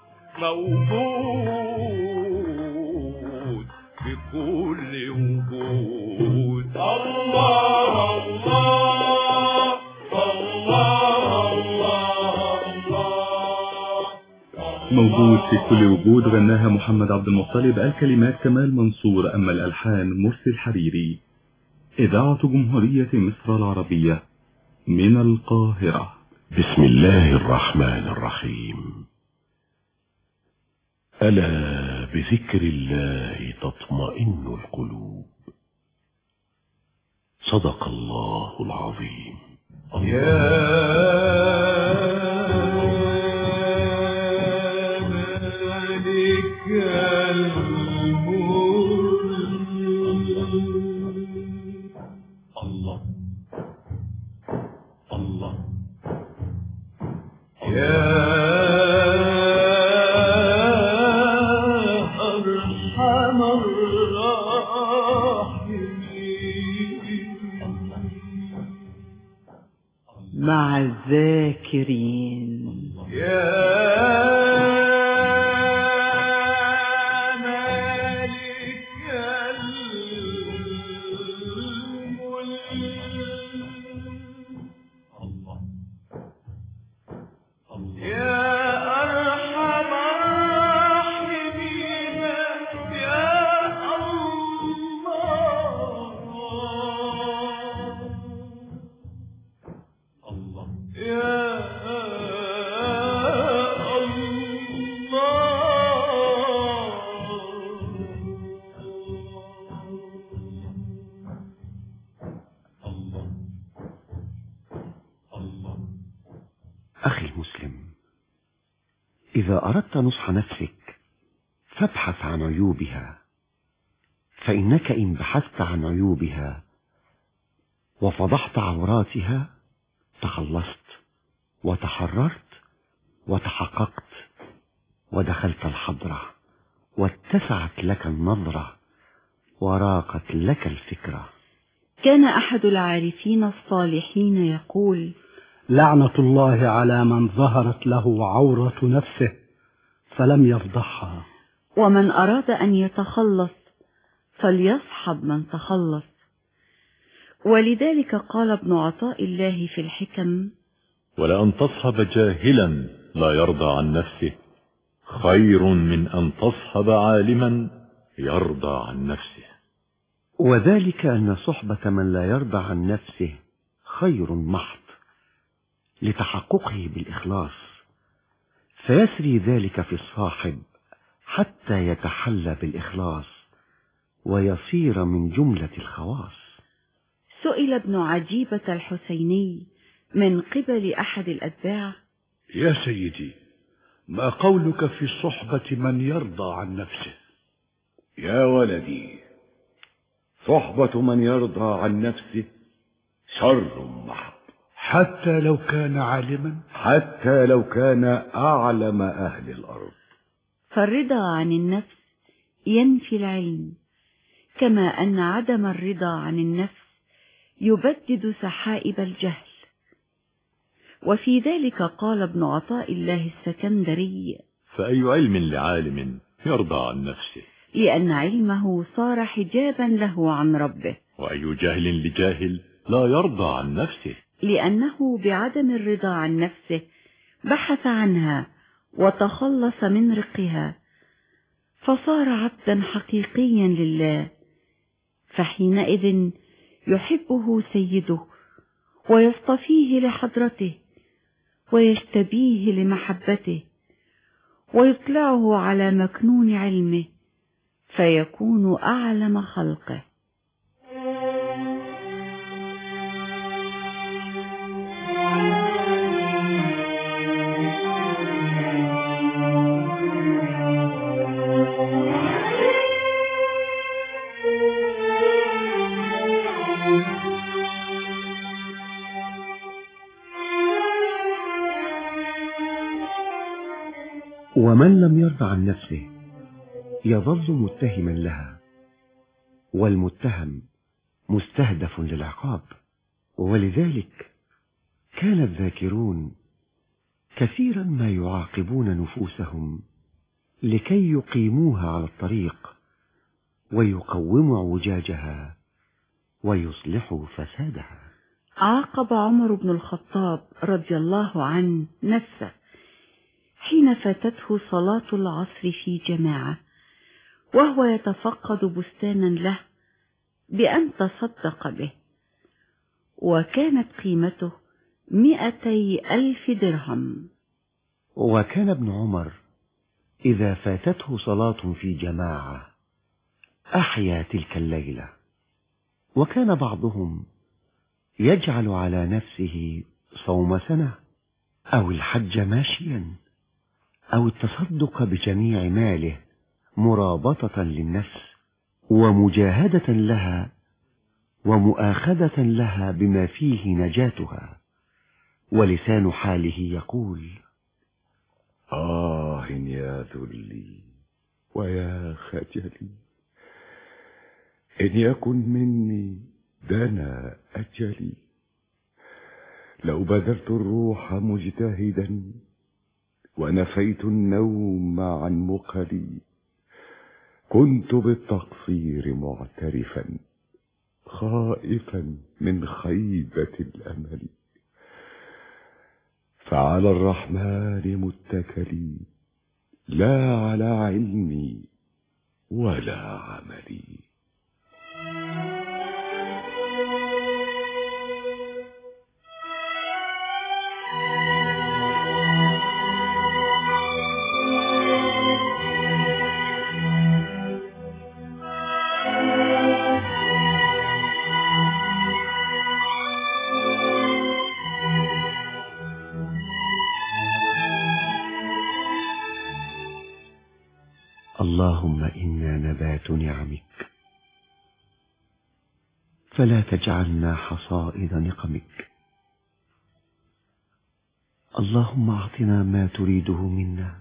موجود في كل وجود الله الله الله الله موجود في كل وجود غناها محمد عبد المطلب، الكلمات كمال منصور، أما الألحان مرسي الحريري. إذاعة جمهورية مصر العربية من القاهرة. بسم الله الرحمن الرحيم. ألا بذكر الله تطمئن القلوب. صدق الله العظيم. مالك الملك الله الله يا أرحم الراحمين مع الذاكرين أخي المسلم، إذا أردت نصح نفسك فابحث عن عيوبها، فإنك إن بحثت عن عيوبها وفضحت عوراتها تخلصت وتحررت وتحققت ودخلت الحضرة واتسعت لك النظرة وراقت لك الفكرة. كان أحد العارفين الصالحين يقول: لعنة الله على من ظهرت له عورة نفسه فلم يفضحها. ومن أراد أن يتخلص فليصحب من تخلص. ولذلك قال ابن عطاء الله في الحكم: ولأن تصحب جاهلا لا يرضى عن نفسه خير من أن تصحب عالما يرضى عن نفسه. وذلك أن صحبة من لا يرضى عن نفسه خير محض لتحققه بالإخلاص، فيسري ذلك في الصاحب حتى يتحلى بالإخلاص ويصير من جملة الخواص. سئل ابن عجيبة الحسيني من قبل أحد الأتباع: يا سيدي، ما قولك في صحبة من يرضى عن نفسه؟ يا ولدي، صحبة من يرضى عن نفسه شر محض، حتى لو كان عالما، حتى لو كان أعلم أهل الأرض. فالرضا عن النفس ينفي العلم، كما أن عدم الرضا عن النفس يبدد سحائب الجهل. وفي ذلك قال ابن عطاء الله السكندري: فأي علم لعالم يرضى عن نفسه؟ لأن علمه صار حجابا له عن ربه. وأي جهل لجاهل لا يرضى عن نفسه؟ لأنه بعدم الرضا عن نفسه بحث عنها وتخلص من رقها، فصار عبدا حقيقيا لله، فحينئذ يحبه سيده ويصطفيه لحضرته ويشتبيه لمحبته ويطلعه على مكنون علمه فيكون أعلم خلقه. ومن لم يرضى عن نفسه يظل متهما لها، والمتهم مستهدف للعقاب. ولذلك كان الذاكرون كثيرا ما يعاقبون نفوسهم لكي يقيموها على الطريق ويقوموا اعوجاجها ويصلحوا فسادها. عاقب عمر بن الخطاب رضي الله عنه نفسه حين فاتته صلاة العصر في جماعة وهو يتفقد بستانا له بأن تصدق به، وكانت قيمته 200,000 درهم. وكان ابن عمر إذا فاتته صلاة في جماعة أحيا تلك الليلة، وكان بعضهم يجعل على نفسه صوم سنة أو الحج ماشيا أو التصدق بجميع ماله مرابطة للنفس ومجاهدة لها ومؤاخذة لها بما فيه نجاتها، ولسان حاله يقول: يا ذلي ويا خجلي، إن يكن مني دنا أجلي، لو بذلت الروح مجتهدا ونفيت النوم عن مقلي، كنت بالتقصير معترفا خائفا من خيبة الأمل، فعلى الرحمن متكلي لا على علمي ولا عملي. اللهم إنا نبات نعمك فلا تجعلنا حصائد نقمك. اللهم أعطنا ما تريده منا،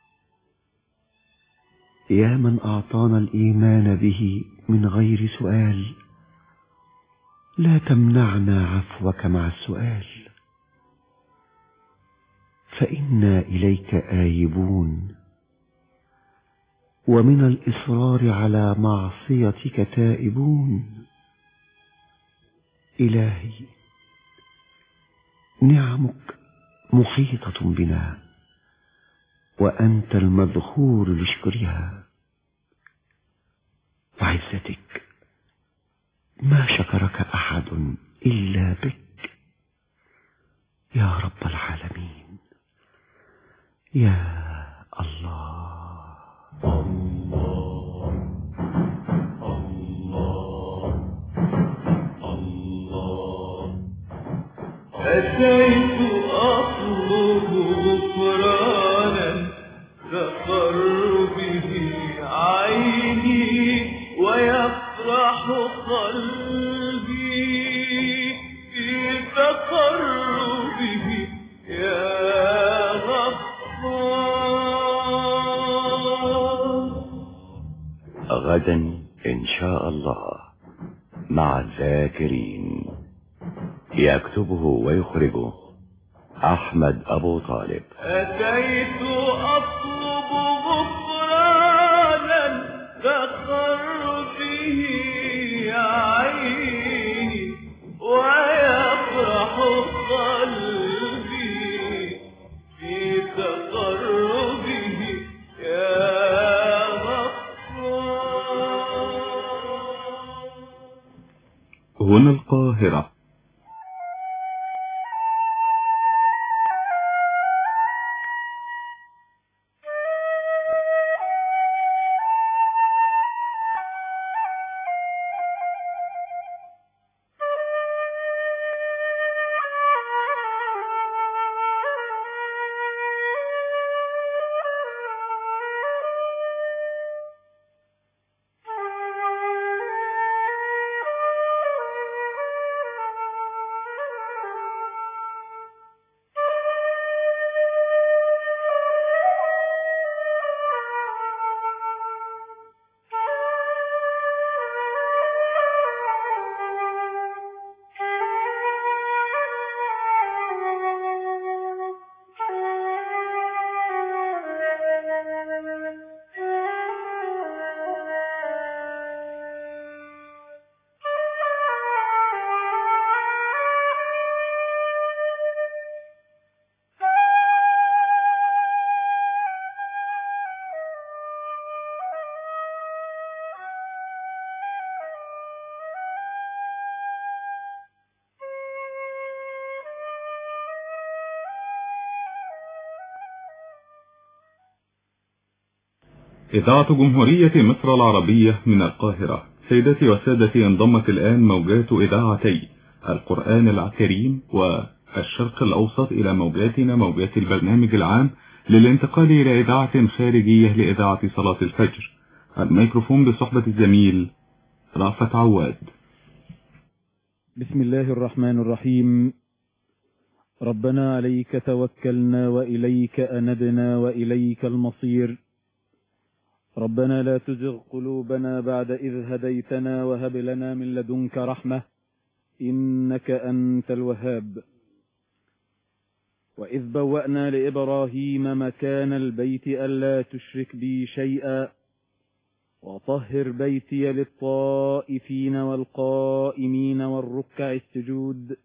يا من أعطانا الإيمان به من غير سؤال، لا تمنعنا عفوك مع السؤال، فإنا إليك آيبون، ومن الإصرار على معصيتك تائبون. إلهي، نعمك محيطة بنا، وأنت المذخور لشكرها، وعزتك ما شكرك أحد إلا بك يا رب العالمين. يا الله. أتيت أطلب غفرانا تقر به عيني ويفرح قلبي في تقربه يا غفار. غدا إن شاء الله مع الذاكرين. يكتبه ويخرجه أحمد أبو طالب. أتيت أطلب غفرانا تقر به عيني ويفرح قلبي في تقربه يا غفار. هنا القاهرة. إذاعة جمهورية مصر العربية من القاهرة. سيدتي وسادتي، انضمت الآن موجات إذاعتي القرآن الكريم والشرق الأوسط إلى موجاتنا، موجات البرنامج العام، للانتقال إلى إذاعة خارجية لإذاعة صلاة الفجر. الميكروفون بصحبة الزميل رأفت عواد. بسم الله الرحمن الرحيم. ربنا عليك توكلنا وإليك أنبنا وإليك المصير. ربنا لا تزغ قلوبنا بعد إذ هديتنا وهب لنا من لدنك رحمة إنك أنت الوهاب. وإذ بوأنا لإبراهيم مكان البيت ألا تشرك بي شيئا وطهر بيتي للطائفين والقائمين والركع السجود.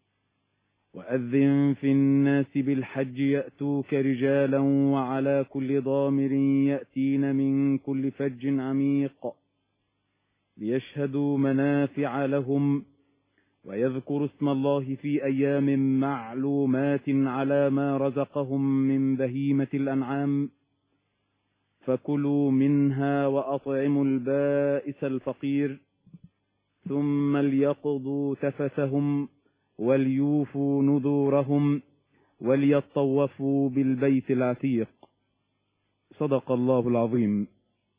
وأذن في الناس بالحج يأتوك رجالا وعلى كل ضامر يأتين من كل فج عميق ليشهدوا منافع لهم ويذكروا اسم الله في أيام معلومات على ما رزقهم من بهيمة الأنعام فكلوا منها وأطعموا البائس الفقير ثم ليقضوا تفثهم وليوفوا نذورهم وليطوفوا بالبيت العتيق. صدق الله العظيم.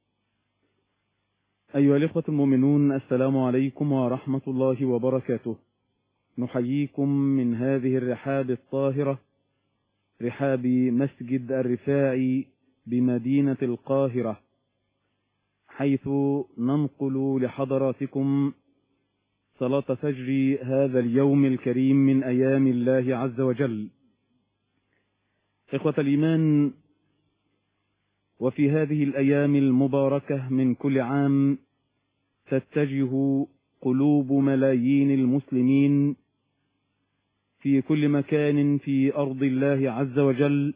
أيها الإخوة المؤمنون، السلام عليكم ورحمة الله وبركاته. نحييكم من هذه الرحاب الطاهرة، رحاب مسجد الرفاعي بمدينة القاهرة، حيث ننقل لحضراتكم صلاة فجر هذا اليوم الكريم من أيام الله عز وجل. إخوة الإيمان، وفي هذه الأيام المباركة من كل عام تتجه قلوب ملايين المسلمين في كل مكان في أرض الله عز وجل،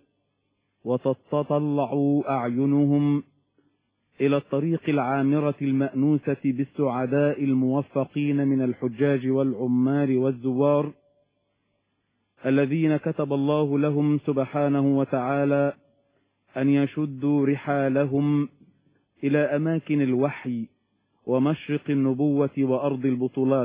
وتتطلع أعينهم إلى الطريق العامرة المأنوسة بالسعداء الموفقين من الحجاج والعمار والزوار الذين كتب الله لهم سبحانه وتعالى أن يشدوا رحالهم إلى أماكن الوحي ومشرق النبوة وأرض البطولات.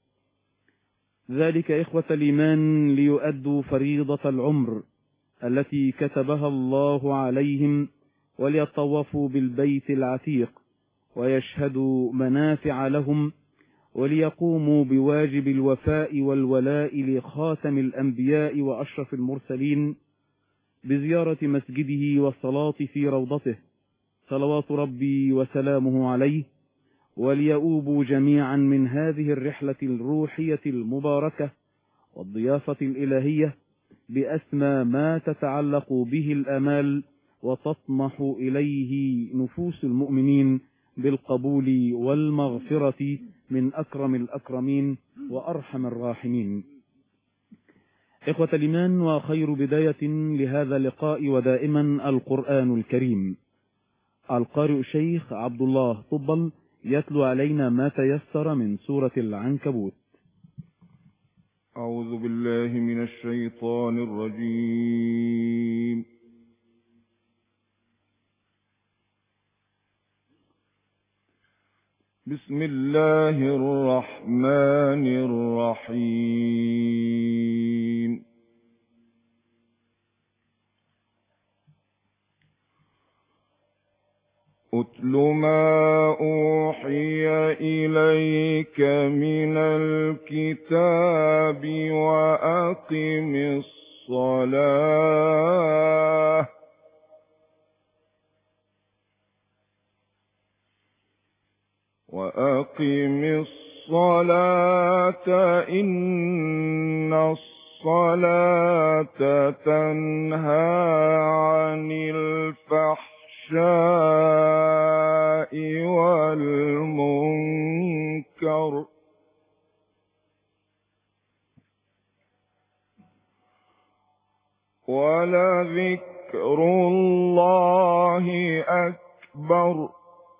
ذلك إخوة الإيمان ليؤدوا فريضة العمر التي كتبها الله عليهم وليطوفوا بالبيت العتيق ويشهدوا منافع لهم وليقوموا بواجب الوفاء والولاء لخاتم الأنبياء وأشرف المرسلين بزيارة مسجده والصلاة في روضته صلوات ربي وسلامه عليه، وليؤوبوا جميعا من هذه الرحلة الروحية المباركة والضيافة الإلهية بأسمى ما تتعلق به الآمال وتطمح إليه نفوس المؤمنين بالقبول والمغفرة من أكرم الأكرمين وأرحم الراحمين. إخوة الإيمان، وخير بداية لهذا اللقاء ودائما القرآن الكريم. القارئ الشيخ عبد الله طبل يتلو علينا ما تيسر من سورة العنكبوت. أعوذ بالله من الشيطان الرجيم. بسم الله الرحمن الرحيم. أتل ما أوحي إليك من الكتاب وأقم الصلاة إن الصلاة تنهى عن الفحشاء والمنكر ولذكر الله أكبر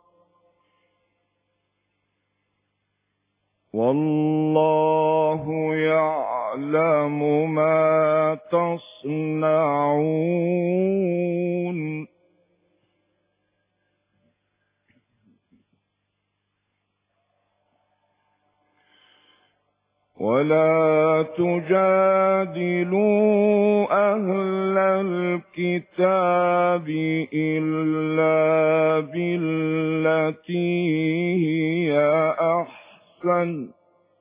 والله يعلم ما تصنعون. ولا تجادلوا أهل الكتاب إلا بالتي هي أحسن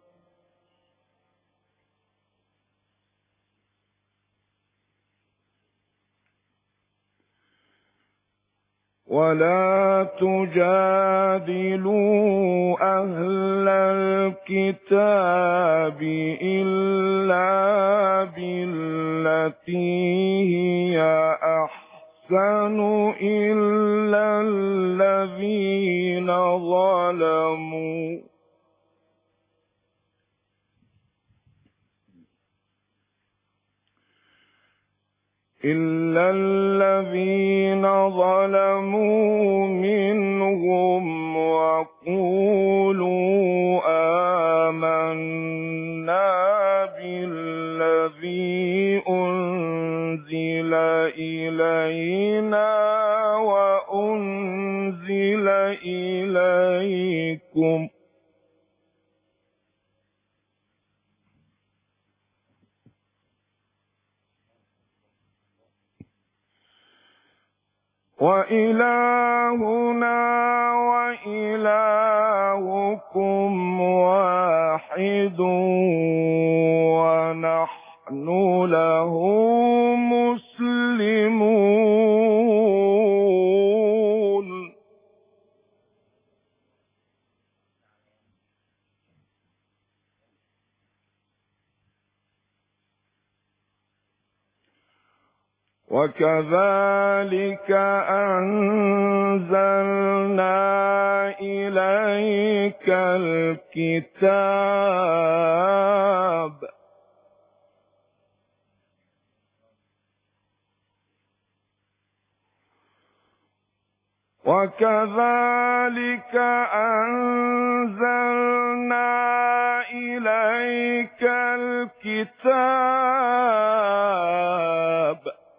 ولا تجادلوا أهل الكتاب إلا بالتي هي أحسن إلا الذين ظلموا منهم وقولوا آمنا بالذي أنزل إلينا وأنزل إليكم وإلهنا وإلهكم واحد ونحن له مسلمون وكذلك أنزلنا إليك الكتاب وكذلك أنزلنا إليك الكتاب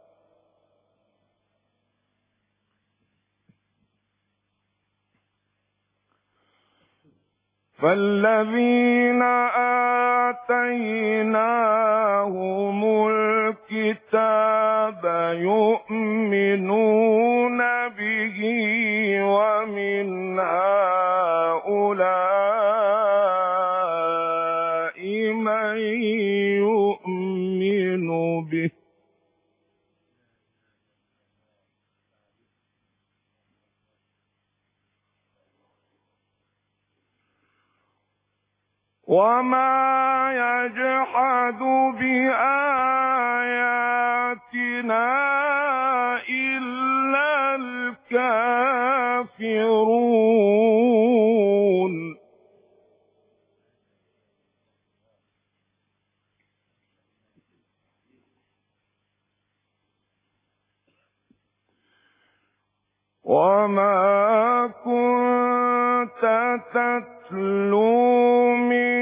فالذين آتيناهم الكتاب يؤمنون به ومن هؤلاء من يؤمن به وما يجحد بآياتنا إلا الكافرون وما كنت تتلو من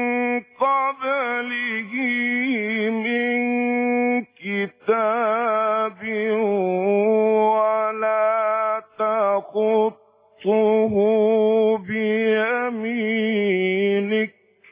قبله من كتاب ولا تخطه بيمينك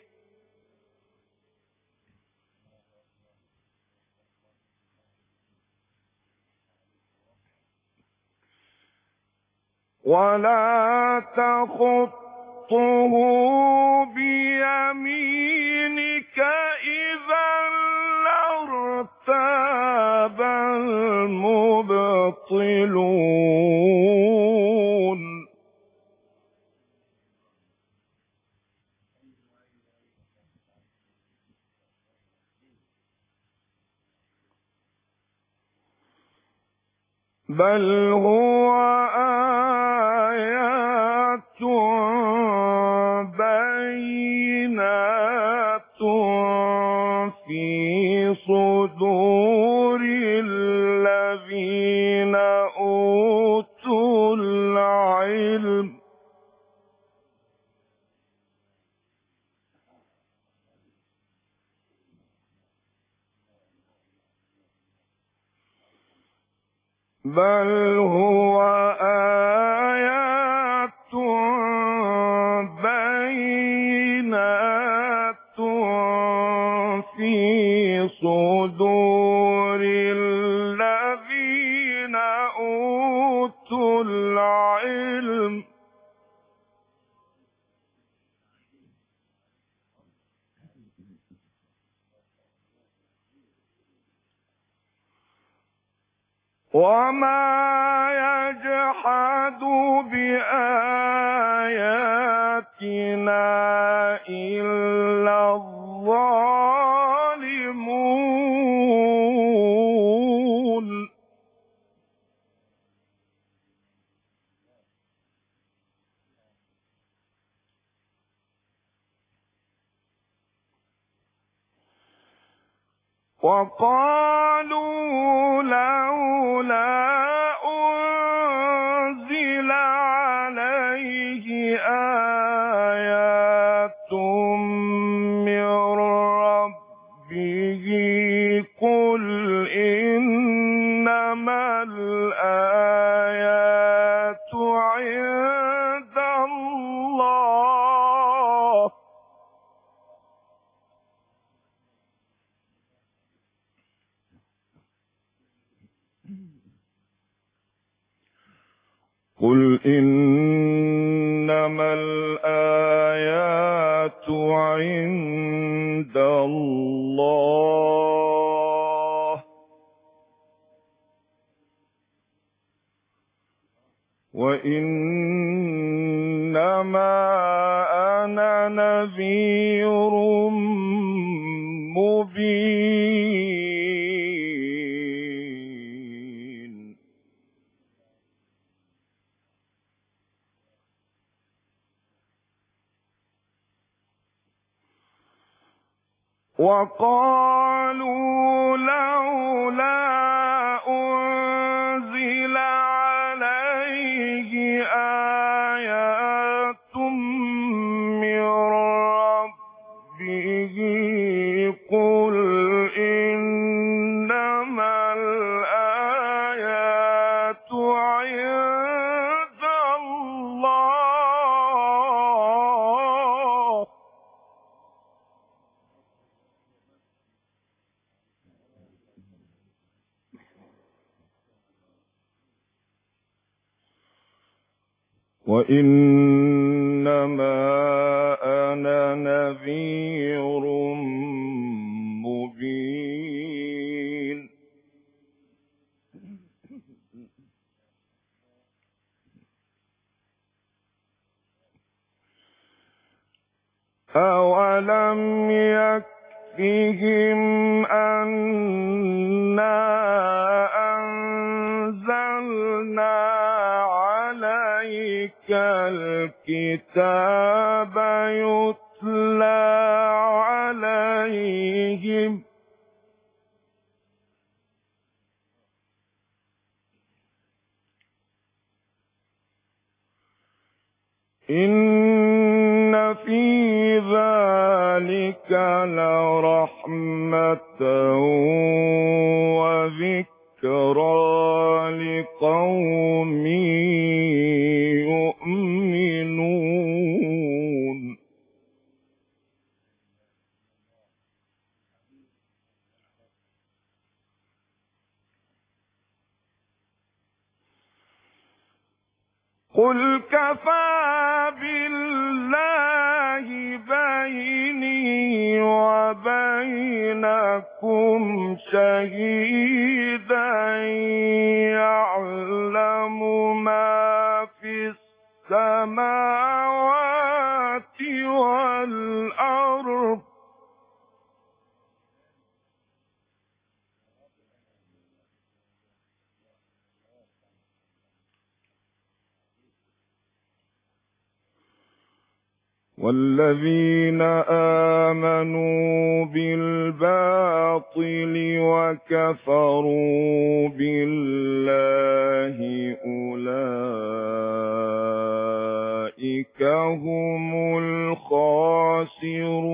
إذا لارتاب المبطلون بل هو آيات بينات في صدور الذين أوتوا العلم بل هو آيات بينات العلم وما يجحد بآياتنا إلا الظالمون وقالوا لولا أنزل عليه آيات من ربه قل إنما الآيات عند الله قل إنما الآيات عند الله وإنما أنا نذير مبين وقالوا لولا أنزل عليه آيات من ربه قل إنما الآيات عند الله وإنما أنا نذير مبين أولم يكفهم أنا أنزلنا عليك الكتاب يتلى عليهم إن في ذلك لرحمة وذكرى لقوم يؤمنون قل كفى بالله بيني وبينكم شهيدا يعلم ما في السماوات والأرض والذين آمنوا بالباطل وكفروا بالله أولئك هم الخاسرون